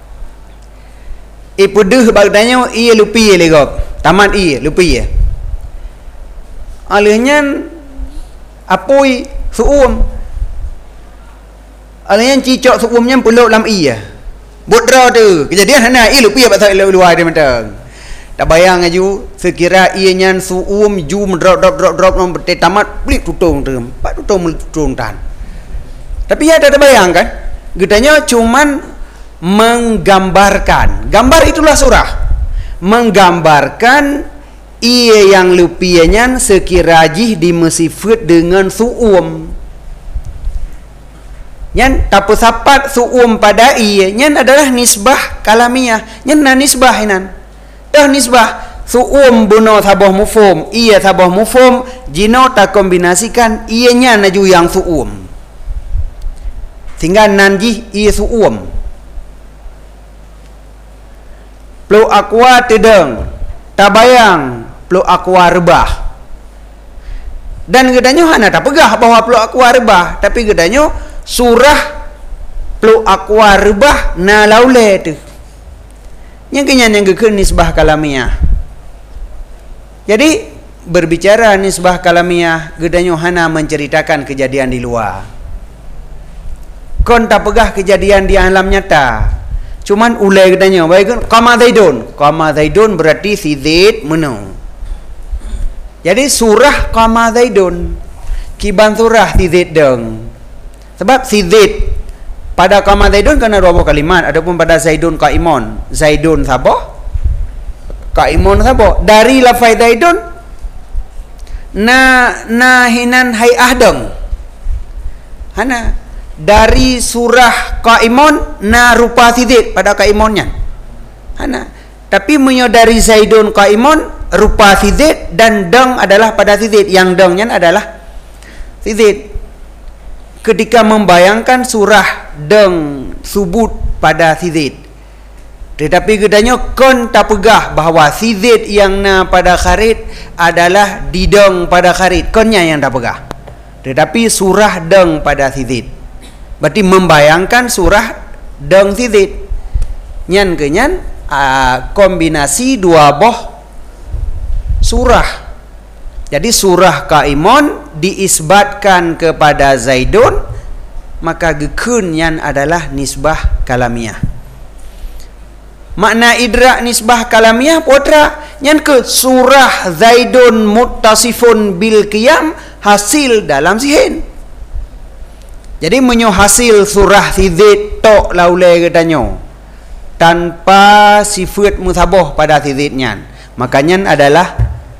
ipudeh bagdanyo iya lupi legop tamat iya lupi ya alihnya apoi suum alanya cicok suumnya puluk lam iya bodra tu kejadian hana ilu pi pasal luar dia mentang tak bayang aju sekira ianya suum jum drop nom tamat beli tutung tu pak tutung tutung tan tapi ya tak bayang kan gedanya cuman menggambarkan gambar itulah surah menggambarkan ia yang lupianya sekirajih dimesifat dengan suum. Nyan tapu sapat suum pada ia nyan adalah nisbah kalamiyah. Nyan na nisbah inan. Dah nisbah suum buno sabah mufhum, ia sabah mufhum jino tak kombinasikan ianya naju yang suum. Sehingga nanjih ia suum. Plu akwa tedeng tabayang pelu akwa rebah dan gedanya hana tak pegah bahwa pelu akwa rebah tapi gedanya surah pelu akwa rebah na laule tu yang kenyan yang gekeun nisbah kalamiyah. Jadi berbicara nisbah kalamiyah gedanya hana menceritakan kejadian di luar kon tak pegah kejadian di alam nyata cuman ulai gedanya baik qama zaidun berarti si zaid menang. Jadi surah qama zaidun kiban surah si zaid deng sebab si zaid pada qama zaidun kena dua kalimat adapun pada zaidun qaimun zaidun sabah qaimun sabah dari lafaz zaidun nahinan hayah deng hana dari surah qaimun na rupa si zaid pada qaimunnya hana tapi menyodari zaidun qaimun rupa si zaid dan deng adalah pada si zaid yang dengnya adalah si zaid ketika membayangkan surah deng subut pada si zaid tetapi gedanya kon tak pegah bahawa si zaid yang na pada kharit adalah dideng pada kharit konnya yang tak pegah tetapi surah deng pada si zaid berarti membayangkan surah deng si zaid nyan kenyan kombinasi dua boh surah. Jadi surah qaimun diisbatkan kepada zaidun maka gekeun yang adalah nisbah kalamiyah. Makna idrak nisbah kalamiyah putra yang ke surah zaidun muttasifun bil qiyam hasil dalam zihin. Jadi menyo hasil surah si zaid tok laule katanya tanpa sifat musabah pada si zaidnya. Makanya adalah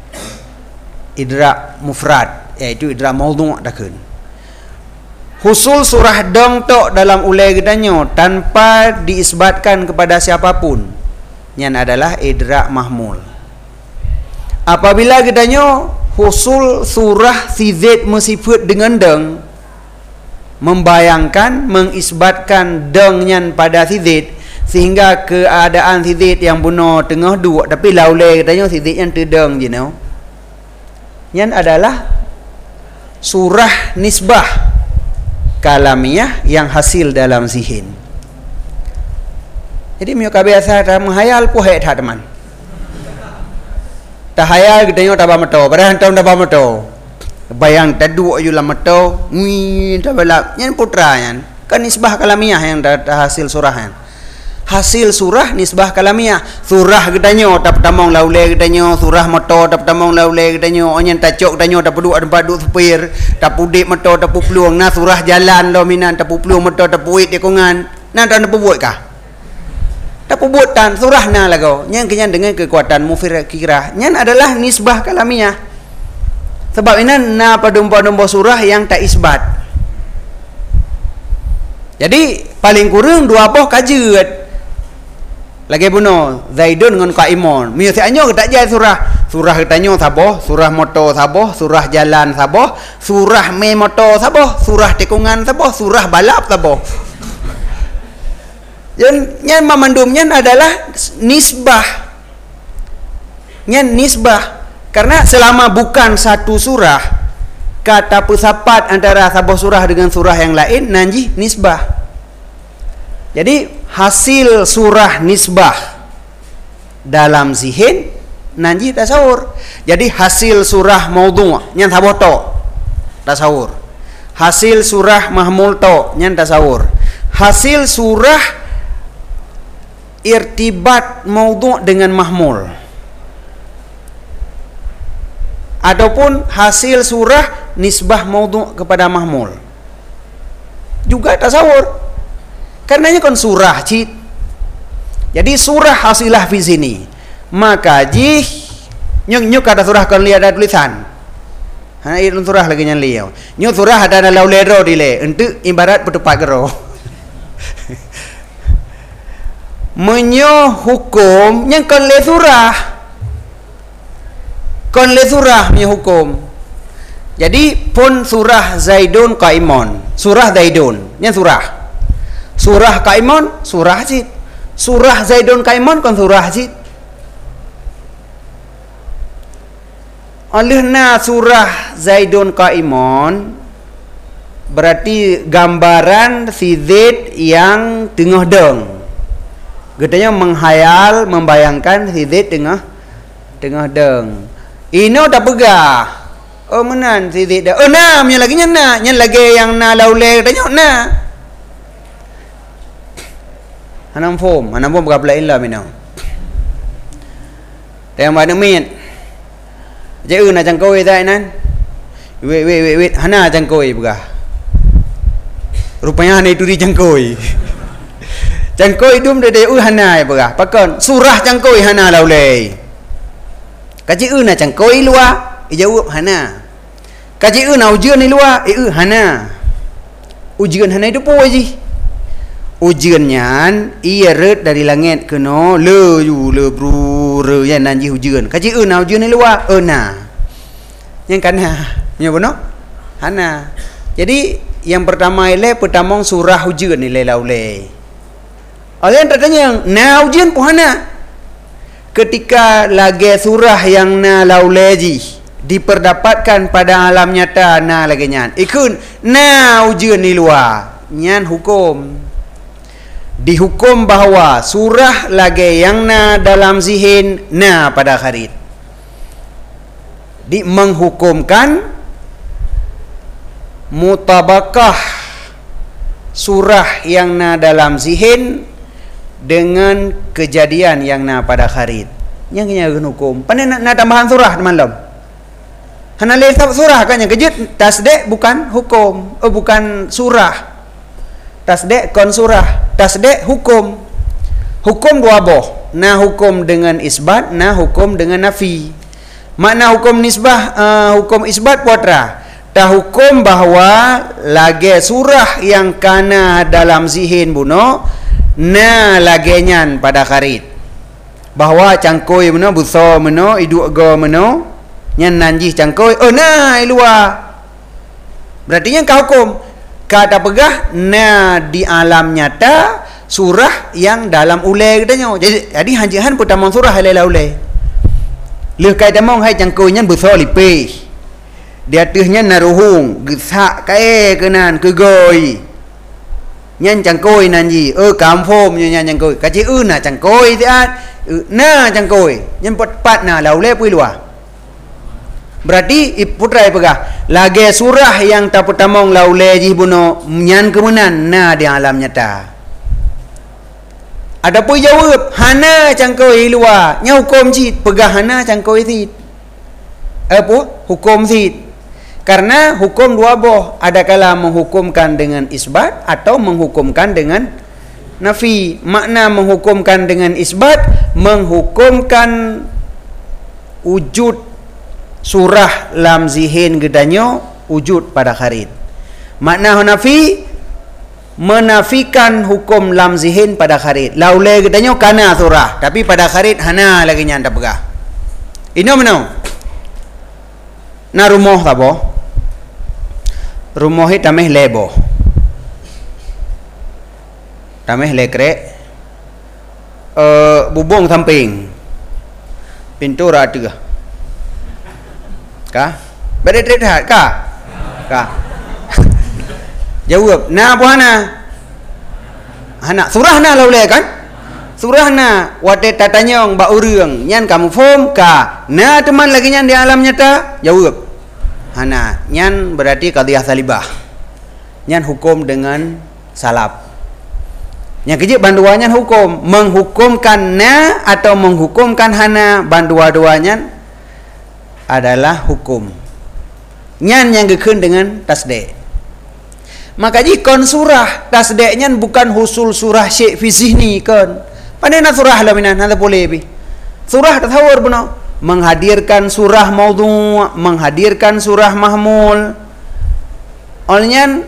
idrak mufrad iaitu idrak maudhu' dakun. Husul surah dong tok dalam ulai gedanya tanpa diisbatkan kepada siapapun yang adalah idrak mahmul. Apabila gedanya husul surah si zat bersifat dengan deng, membayangkan, mengisbatkan dengnya pada si zat, sehingga keadaan si zat yang benar tengah dua, tapi laulai katanya si zat yang terdeng je no. Yang adalah surah nisbah kalamiah yang hasil dalam zihin. Jadi mereka biasa menghayal puhai tak teman. Tak hayal kita tak bameto, padahal tak bameto. Bayang tadu ayu lameto, tak balap. Yang putra yang kan nisbah kalamiah yang hasil surah yang. Hasil surah nisbah kalamiah. Surah katanya tak pertamong laulai katanya, surah motor tak pertamong laulai katanya, onyan tacok katanya tak peduk tempat duk supir, tak pudip motor tak peluang, nah surah jalan dominan tak peluang motor tak puit dekongan. Nah tak buat kah? Tak buatan surah na lagu. Yang kenyan dengan kekuatan mufirah, yang adalah nisbah kalamiah. Sebab ini na padomba-domba surah yang tak isbat. Jadi paling kurang dua boh kajet. Lagi bunuh Zaidun dengan Qaimon. Misalnya tak jadi surah katanya saboh, surah motor saboh, surah jalan saboh, surah me motor saboh, surah tikungan saboh, surah balap saboh. Yang memandumnya adalah nisbah. Yang nisbah. Karena selama bukan satu surah, kata pesapat antara sabuh surah dengan surah yang lain, nanti nisbah. Jadi hasil surah nisbah dalam zihin nanti tasawur. Jadi hasil surah maudhu' yang sabuh to tasawur. Hasil surah mahmul to yang tasawur. Hasil surah irtibat maudhu' dengan mahmul, ataupun hasil surah nisbah maudhu' kepada mahmul juga tasawur. Karenanya kan surah cid. Jadi surah hasilah fi sini. Maka jih nyuk ada surah kan lihat ada tulisan. Ha itu surah lagi yang liau. Nyuk surah ada lau lero dile. Untuk ibarat petupak gero. Menyo hukum yang kan le surah. Kon le surah menyo hukum. Jadi pun surah Zaidun Qaimon. Surah Zaidun. Yang surah. Surah Qaimon, surah cid. Surah Zaidun Qaimon kan surah cid. Olehna surah Zaidun Qaimon berarti gambaran si Zaid yang tengah deng. Katanya menghayal, membayangkan si Zaid tengah deng. Ino dah pegah. Oh menan si Zaid dah. Oh nah, yang lagi nyana, yang lagi yang na laulai katanya nah. Hanam form berapa lain lah minau. Yang mana min? Jauh nak jangkoi tak nan? Wait, hana jangkoi begah. Rupanya hana itu di jangkoi. Jangkoi dum de hana begah. Pakon surah jangkoi hana laulai. Kaji nak jangkoi luar, jawab hana. Kaji nak ujian ni luar, hana. Ujian hana itu apa je? Ujiannya ia red dari langit kena le bru re yang nanti ujian. Kaji na ujian ni luar na. Yang kana nya benar? Hana. Jadi yang pertama pertama surah ujian ni laulai. Orang tertanya na ujian pun hana. Ketika lagi surah yang na laulai diperdapatkan pada alam nyata na lagi nyan. Ikun na ujian ni luar. Nyan hukum. Dihukum bahawa surah lagi yang na dalam zihin na pada kharit. Menghukumkan mutabakah surah yang na dalam zihin dengan kejadian yang na pada kharit. Yang kena hukum. Pandai nak tambahan surah malam. Hana letak surah kan yang kejut tasdek bukan hukum. Bukan surah. Tasdek kon surah. Tasdek hukum. Hukum dua boh. Na hukum dengan isbat, na hukum dengan nafi. Makna hukum nisbah, hukum isbat putra. Ta hukum bahawa lagi surah yang kana dalam zihin buno na lagenyan pada kharit. Bahawa cangkoi meno buso meno iduk go meno nyan nanji cangkoi na luar berarti yang kau hukum kata pegah na di alam nyata surah yang dalam ulai katanya jadi hanjihan pertama surah halal ulai leh kai tamong hai cangkoi nyan besar lipe di atasnya naruhung gesak kae kenan kegoi nyan cangkoi nanji kampom nyan cangkoi kaci na cangkoi tiat na cangkoi nyan pat na laulai pui luar berarti putra pegah lagi surah yang tak pertamong laulai ji buno nyan kemenan na di alam nyata ada pun jawab hana cangkoi luar nya hukum ji pegah hana cangkoi sid apa hukum sid karena hukum dua boh ada kala menghukumkan dengan isbat atau menghukumkan dengan nafi makna menghukumkan dengan isbat menghukumkan wujud surah lam zihin gedanyo wujud pada kharid makna nafi menafikan hukum lam zihin pada kharid laulai gedanyo kana surah tapi pada kharid hana lagi nyanda pegah ino meno na rumoh tabo rumoh tameh lebo tameh lekre bubong samping pintu rata kah? Bade terlihat kah? Kah? Jawab. Na apa hana? Hana surah na laulai kan? Surah na wate tatanyong ba urang nyan kamu faham kah? Na teman lagi nyan di alam nyata? Jawab. Hana nyan berarti qadhiyah salibah. Nyan hukum dengan salab. Yang kejip banduannya hukum menghukumkan na atau menghukumkan hana bandua-duanya adalah hukum nyan yang gekun dengan tasdek maka jikon surah tasdek nyan bukan husul surah syekh fi zihni kan pandai na surah lah minan nada boleh bi surah tatawur benar menghadirkan surah maudhu' menghadirkan surah mahmul olnyan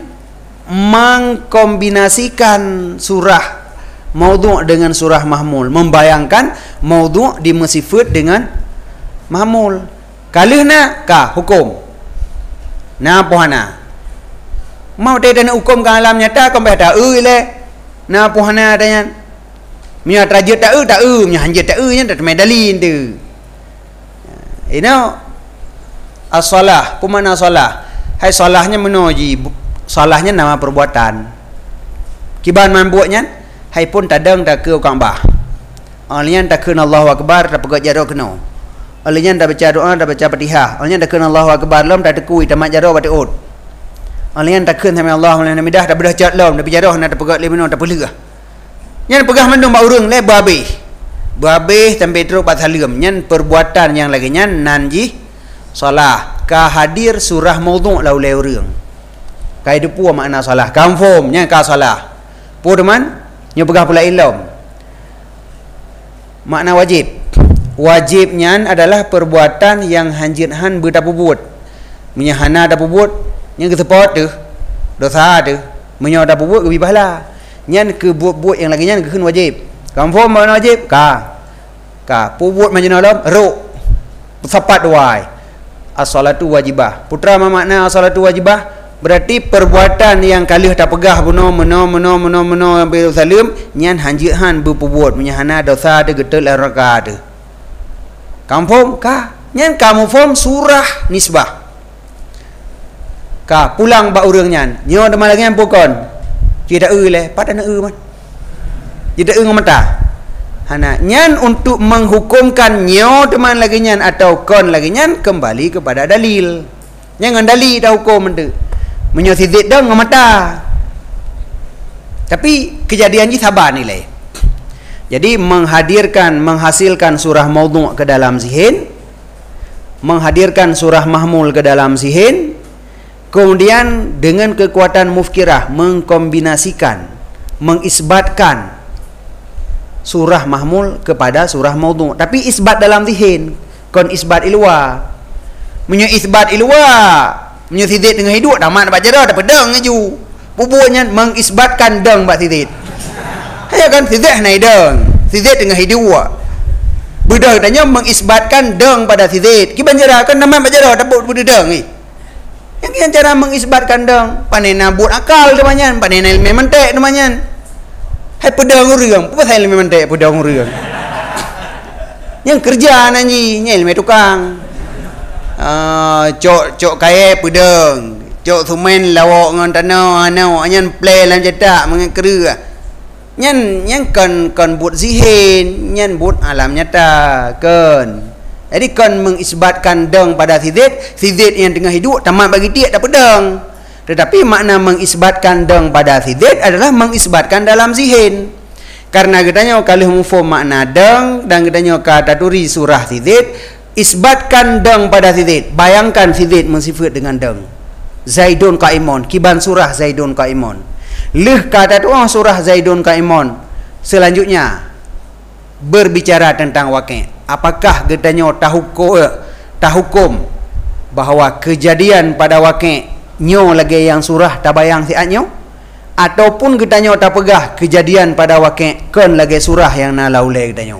mengkombinasikan surah maudhu' dengan surah mahmul membayangkan maudhu' dimesifat dengan mahmul kalih na ka hukum na pohana mau te dan hukum ka alam nyata kom beta le na pohana tanya mia trajut ta mia hanjut ta nya ta medalin tu ino as-salah pemana salah hai salahnya menoji salahnya nama perbuatan kiban man buatnya hai pun tadang tak ke kang bah alian tak ke Allahu akbar tak pegat jaro keno alnya dah baca doa dah baca Fatihah alnya dah kenal Allahu akbar lam dah tekui tamat jaro bat ud alnya dah ken sama Allah alnya midah dah bedah cat lam dah bijarah nak pegat le meno dah pelegah nyan pegah mandung ba urang le babeh sampai terus pat salam nyan perbuatan yang lagi nyan nanji salah ka hadir surah maudhu' laulai urang kai depu makna salah confirm nya ka salah pu teman nyo pegah pula ilm makna wajibnya adalah perbuatan yang hanjithan berdapu buat menyahana dapu buat yang kesepot tu dosa tu menyo dapu buat lebih pahala nyan ke buat yang lagi nyan keun wajib confirm mana wajib ka pu buat macam dalam ro sepat wai as-salatu wajibah putra makna as-salatu wajibah berarti perbuatan yang kalih tak pegah meno sampai salim nyan hanjithan berbuat menyahana dosa tu getel raka tu kampung ka nyan kamu form surah nisbah ka pulang ba urang nyan nyo demal lagi yang pokon tidak le pada na man tidak ngamata hana nyan untuk menghukumkan nyo deman lagi nyan atau kon lagi nyan kembali kepada dalil jangan dalil dah hukum mentu menyo sidik dah ngamata tapi kejadian ni sabar nilai. Jadi menghasilkan surah maudhu' ke dalam zihin, menghadirkan surah mahmul ke dalam zihin, kemudian dengan kekuatan mufkirah mengkombinasikan, mengisbatkan surah mahmul kepada surah maudhu'. Tapi isbat dalam zihin, kon isbat ilwa. Menyo isbat ilwa, menyo sidik dengan hidup damat baca dah dapat deng ju. Bubuhnya mengisbatkan deng bak sidik. Ya kan sidik naik deng, sidik dengan hidup. Budak tanya mengisbatkan deng pada sidit. Ki banjara kan nama banjara dapat budak deng ni. Yang cara mengisbatkan deng, panena but akal namanya, panena ilmu mentek namanya. Hai pedang urang, apa saya ilmu mentek pedang urang. Yang kerja nanyi, ilmu tukang. Cok kaya pedang, cok semen lawak ngan tanah, anyan play lan cetak mengekera. Nyan kan buat zihin, nyan buat alam nyata kan. Jadi kan mengisbatkan deng pada sidit yang tengah hidup tamat bagi dia tak pedang. Tetapi makna mengisbatkan deng pada sidit adalah mengisbatkan dalam zihin. Karena katanya kalau mufhum makna deng dan katanya kata turi surah sidit, isbatkan deng pada sidit. Bayangkan sidit mensifat dengan deng. Zaidun qaimun, kiban surah Zaidun qaimun. Leh kata tu surah Zaidun qaimun. Selanjutnya berbicara tentang waqi'. Apakah katanya tahukum bahawa kejadian pada waqi' nyo lagi yang surah tabayang si anyo, ataupun katanya tak pegah kejadian pada waqi' kan lagi surah yang na laulai katanya.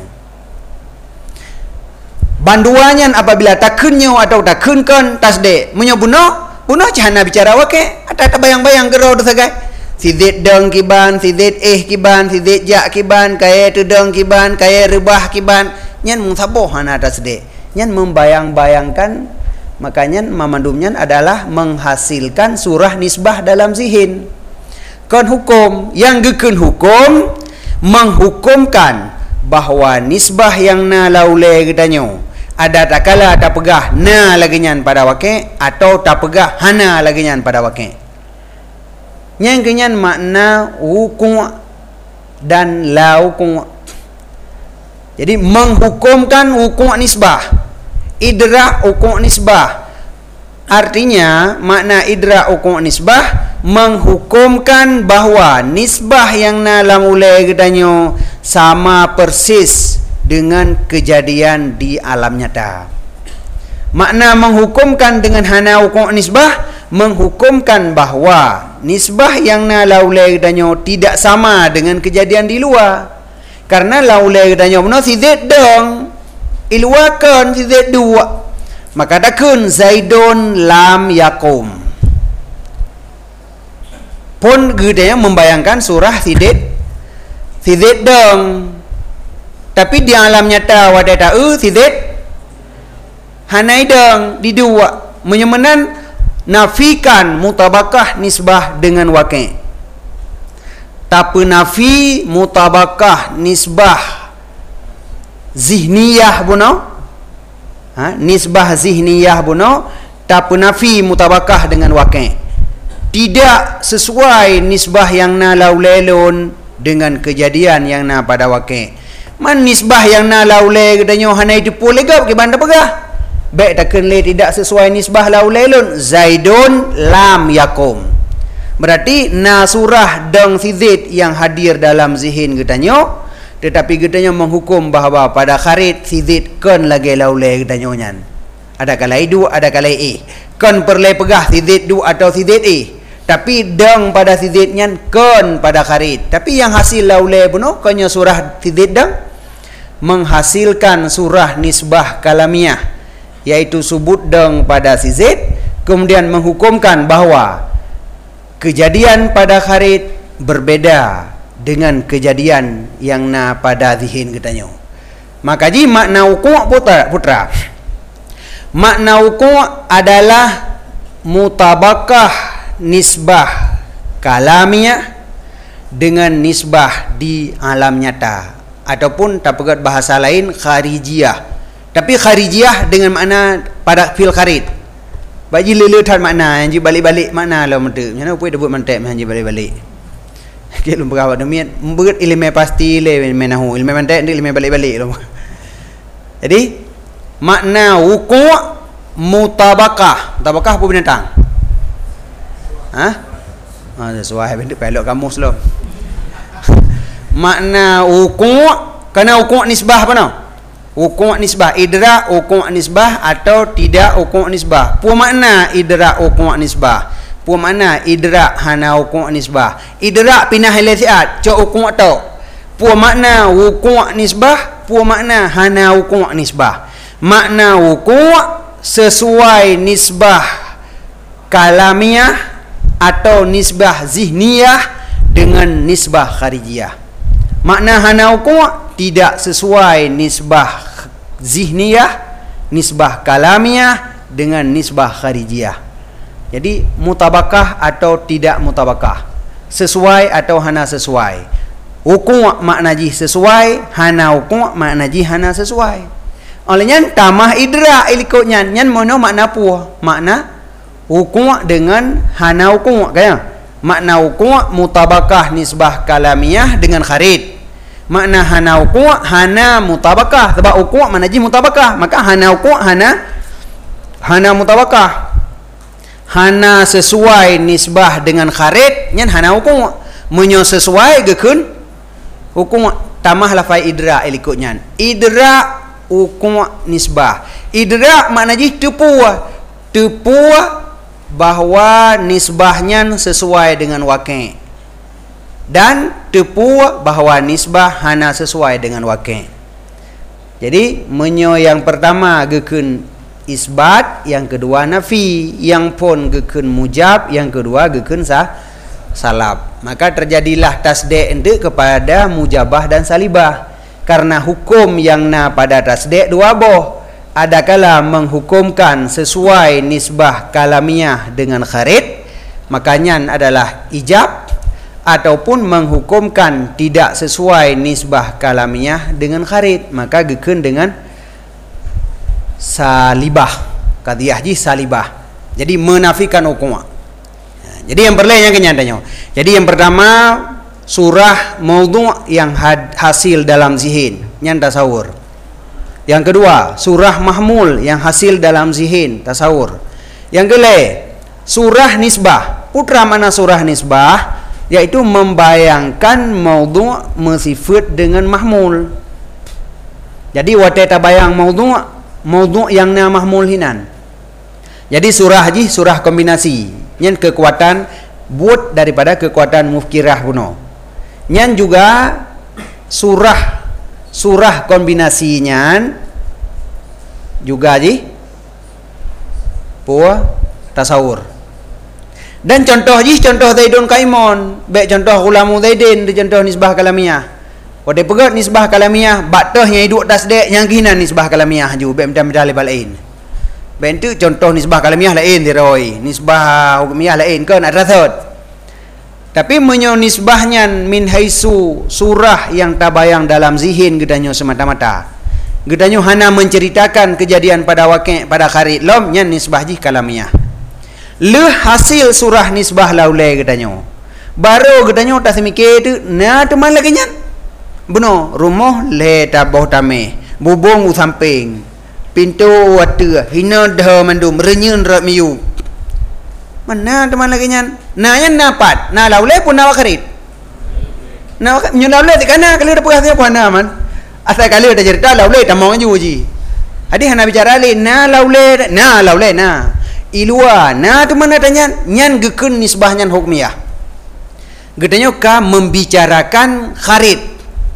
Banduannya apabila takunnya atau takunkan tasdik menyo buno cahana bicara waqi' atau tak bayang-bayang gerau dosagai. Sidit deng kiban, sidit kiban, sidit jak kiban, kaya tudeng kiban, kaya rebah kiban. Nyan mengsaboh hana tasdik. Nyan membayang-bayangkan, makanya mamandumnya adalah menghasilkan surah nisbah dalam zihin. Kan hukum yang gekun hukum menghukumkan bahawa nisbah yang na laulai katanya ada tak kala tak pegah na lagi nyan pada waqi' atau tak pegah hana lagi nyan pada waqi'. Yang kenyan makna hukum dan la hukum. Jadi menghukumkan hukum nisbah, idrak hukum nisbah. Artinya makna idrak hukum nisbah menghukumkan bahawa nisbah yang na mulai katanya sama persis dengan kejadian di alam nyata. Makna menghukumkan dengan hana hukum nisbah menghukumkan bahawa nisbah yang na laulai katanya tidak sama dengan kejadian di luar. Karena laulai katanya benar sidit dong ilwakan sidit dua, maka takun Zaidun lam yakum pun katanya membayangkan surah sidit dong, tapi di alam nyata wadai ta'u sidit hanai dong di dua, menyemenan nafikan mutabakah nisbah dengan waqi'. Tapi nafi mutabakah nisbah zihniyah buno, nisbah zihniyah buno, tapi nafi mutabakah dengan waqi'. Tidak sesuai nisbah yang na laulelun dengan kejadian yang na pada waqi'. Man nisbah yang na laulai katanya hanai depu legap ke bandar pegah. Baik takkan le tidak sesuai nisbah laulelun Zaidun lam yakum. Berarti na surah deng sidit yang hadir dalam zihin katanya, tetapi katanya menghukum bahawa pada kharit sidit kan lagi laulai katanya nyan. Ada kalai du, ada kalai kan perle pegah sidit du atau sidit tapi deng pada sidit nyan kan pada kharit. Tapi yang hasil laulai buno kanya surah sidit deng menghasilkan surah nisbah kalamiah, yaitu subut deng pada sidit, kemudian menghukumkan bahawa kejadian pada kharit berbeda dengan kejadian yang na pada zihin katanya. Maka ji makna wuku' putra. Makna wuku' adalah mutabakah nisbah kalamiah dengan nisbah di alam nyata, ataupun tak pegat bahasa lain kharijiyah. Tapi kharijiyah dengan makna pada fil kharit. Bagi leletan makna yang balik-balik makna lah mata. Macam mana boleh buat mantek yang balik-balik. Kita belum berawat demikian. Berat ilmu pasti le ilmu nahu, ilmu mantek ni ilmu balik-balik lah. Jadi makna wuku' mutabakah. Mutabakah apa binatang? Sesuai bentuk pelok kamus lo. Makna wuku' kerana wuku' nisbah apa no? Wuku' nisbah idrak, wuku' nisbah atau tidak wuku' nisbah. Apa makna idrak wuku' nisbah? Apa makna idrak hana wuku' nisbah? Idrak pindah ilasiat, cok wuku' tau. Apa makna wuku' nisbah? pua makna hana wuku' nisbah. Makna wuku' sesuai nisbah kalamiah atau nisbah zihniyah dengan nisbah kharijiyah. Makna hana wuku' tidak sesuai nisbah zihniyah, nisbah kalamiah dengan nisbah kharijiyah. Jadi mutabakah atau tidak mutabakah, sesuai atau hana sesuai. Wuku' makna ji sesuai, hana wuku' makna ji hana sesuai. Olehnya tamah idra ilikutnya nyan mono makna puah, makna wuku' dengan hana wuku' kaya. Makna wuku' mutabakah nisbah kalamiah dengan kharid. Makna hana wuku' hana mutabakah, sebab wuku' makna ji mutabakah, maka hana wuku' hana mutabakah. Hana sesuai nisbah dengan kharid nyan hana wuku'. Menyo sesuai gekun wuku' tamah lafai idra ilikutnya. Idra wuku' nisbah. Idra makna ji tepua bahwa nisbahnya sesuai dengan waqi', dan tepua bahwa nisbah hana sesuai dengan waqi'. Jadi menyo yang pertama gekun isbat, yang kedua nafi, yang pun gekun mujab, yang kedua gekun salab. Maka terjadilah tasdi' ente kepada mujabah dan salibah. Karena hukum yang na pada tasdi' dua boh. Adakala menghukumkan sesuai nisbah kalamiah dengan kharid, makanya adalah ijab, ataupun menghukumkan tidak sesuai nisbah kalamiah dengan kharid, maka gekun dengan salibah. Qadiyah ji salibah. Jadi menafikan hukum. Jadi yang berlainnya kenyataannya. Jadi yang pertama surah maudhu' yang hasil dalam zihin, nyan tasawur. Yang kedua surah mahmul yang hasil dalam zihin, tasawur. Yang kedua surah nisbah. Putra mana surah nisbah? Yaitu membayangkan maudhu' mesifat dengan mahmul. Jadi watai tabayang maudhu' yang na mahmul hinan. Jadi surah haji surah kombinasi. Nyan kekuatan buat daripada kekuatan mufkirah puno. Nyan juga surah kombinasinya juga haji puah tasawur. Dan contoh Zaidun Kaimon, baik contoh ulamu Zaidin, di contoh nisbah kalamiah. Wadai pegat nisbah kalamiah, batahnya hidup tasdek yang kina nisbah kalamiah ju, baik macam lain. Baik itu contoh nisbah kalamiah lain diroi, nisbah hukumiyah lain kan ada third. Tapi menyo nisbahnya min haisu surah yang tabayang dalam zihin gedanyo semata-mata. Gedanyo hana menceritakan kejadian pada waqi' pada kharid lom nyan nisbah ji kalamiah. Le hasil surah nisbah laulai gedanyo. Baru gedanyo tak semikir tu na teman lagi nyan. Benar, rumah le taboh tameh, bubung u samping, pintu watu, hina dah mandum, renyun rak miu. Mana teman lagi nyan? Na nyan napat, na laulai pun na wakarit. Na nyu laulai ti kana kali dah puas dia pun na man. Asal kali dah cerita laulai tamong ju ji. Hadi hana bicara le na laulai na. Ilua na teman tanya nyan gekun nisbah nyan hukmiyah. Gedanyo ka membicarakan kharid.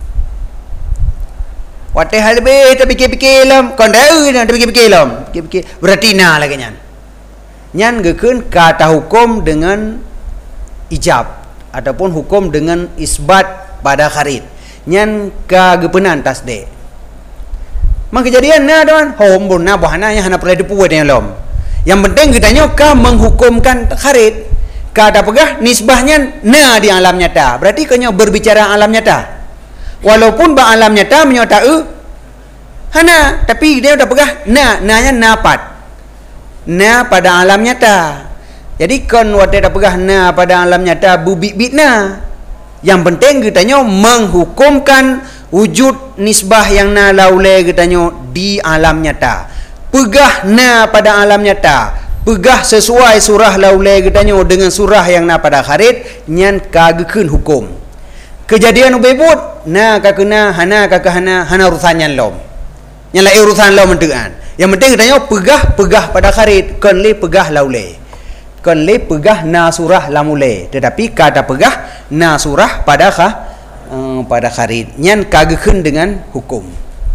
Watai hal be tak fikir-fikir lam, kondai nak fikir-fikir lam. Fikir-fikir berarti na lagi nyan. Nyan gekun kata hukum dengan ijab ataupun hukum dengan isbat pada kharid. Nyan ka gepenan tasdik. Mak kejadian na don, hom bun na bahana yang hana perlu dipuat yang lam. Yang penting kitanya ka menghukumkan kharid. Ka ada pegah nisbahnya na di alam nyata. Berarti kanya berbicara alam nyata. Walaupun ba alam nyata menyata hana, tapi dia udah pegah nanya napat. Na pada alam nyata. Jadi kan wadah dah pegah na pada alam nyata bubit-bit na. Yang penting kitanya menghukumkan wujud nisbah yang na laulai kitanya di alam nyata. Pegah na pada alam nyata. Pegah sesuai surah laulai kitanya dengan surah yang na pada kharid nyan kagekun hukum. Kejadian ubebut na kakena hana urusannya lom. Yang lain urusan lom mentekan. Yang penting katanya pegah pada kharid, kan le pegah laulai. Kan le pegah na surah lamulai. Tetapi kata pegah na surah pada kharid. Nyan kagekun dengan hukum.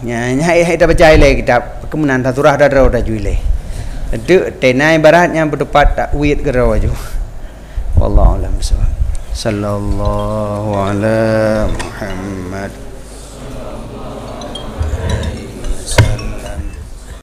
nya hai dah baca ile kitab kemunan taturah dah juile itu tenai baratnya berdepat takwid gerau aju wallahu alam bisawab sallallahu ala Muhammad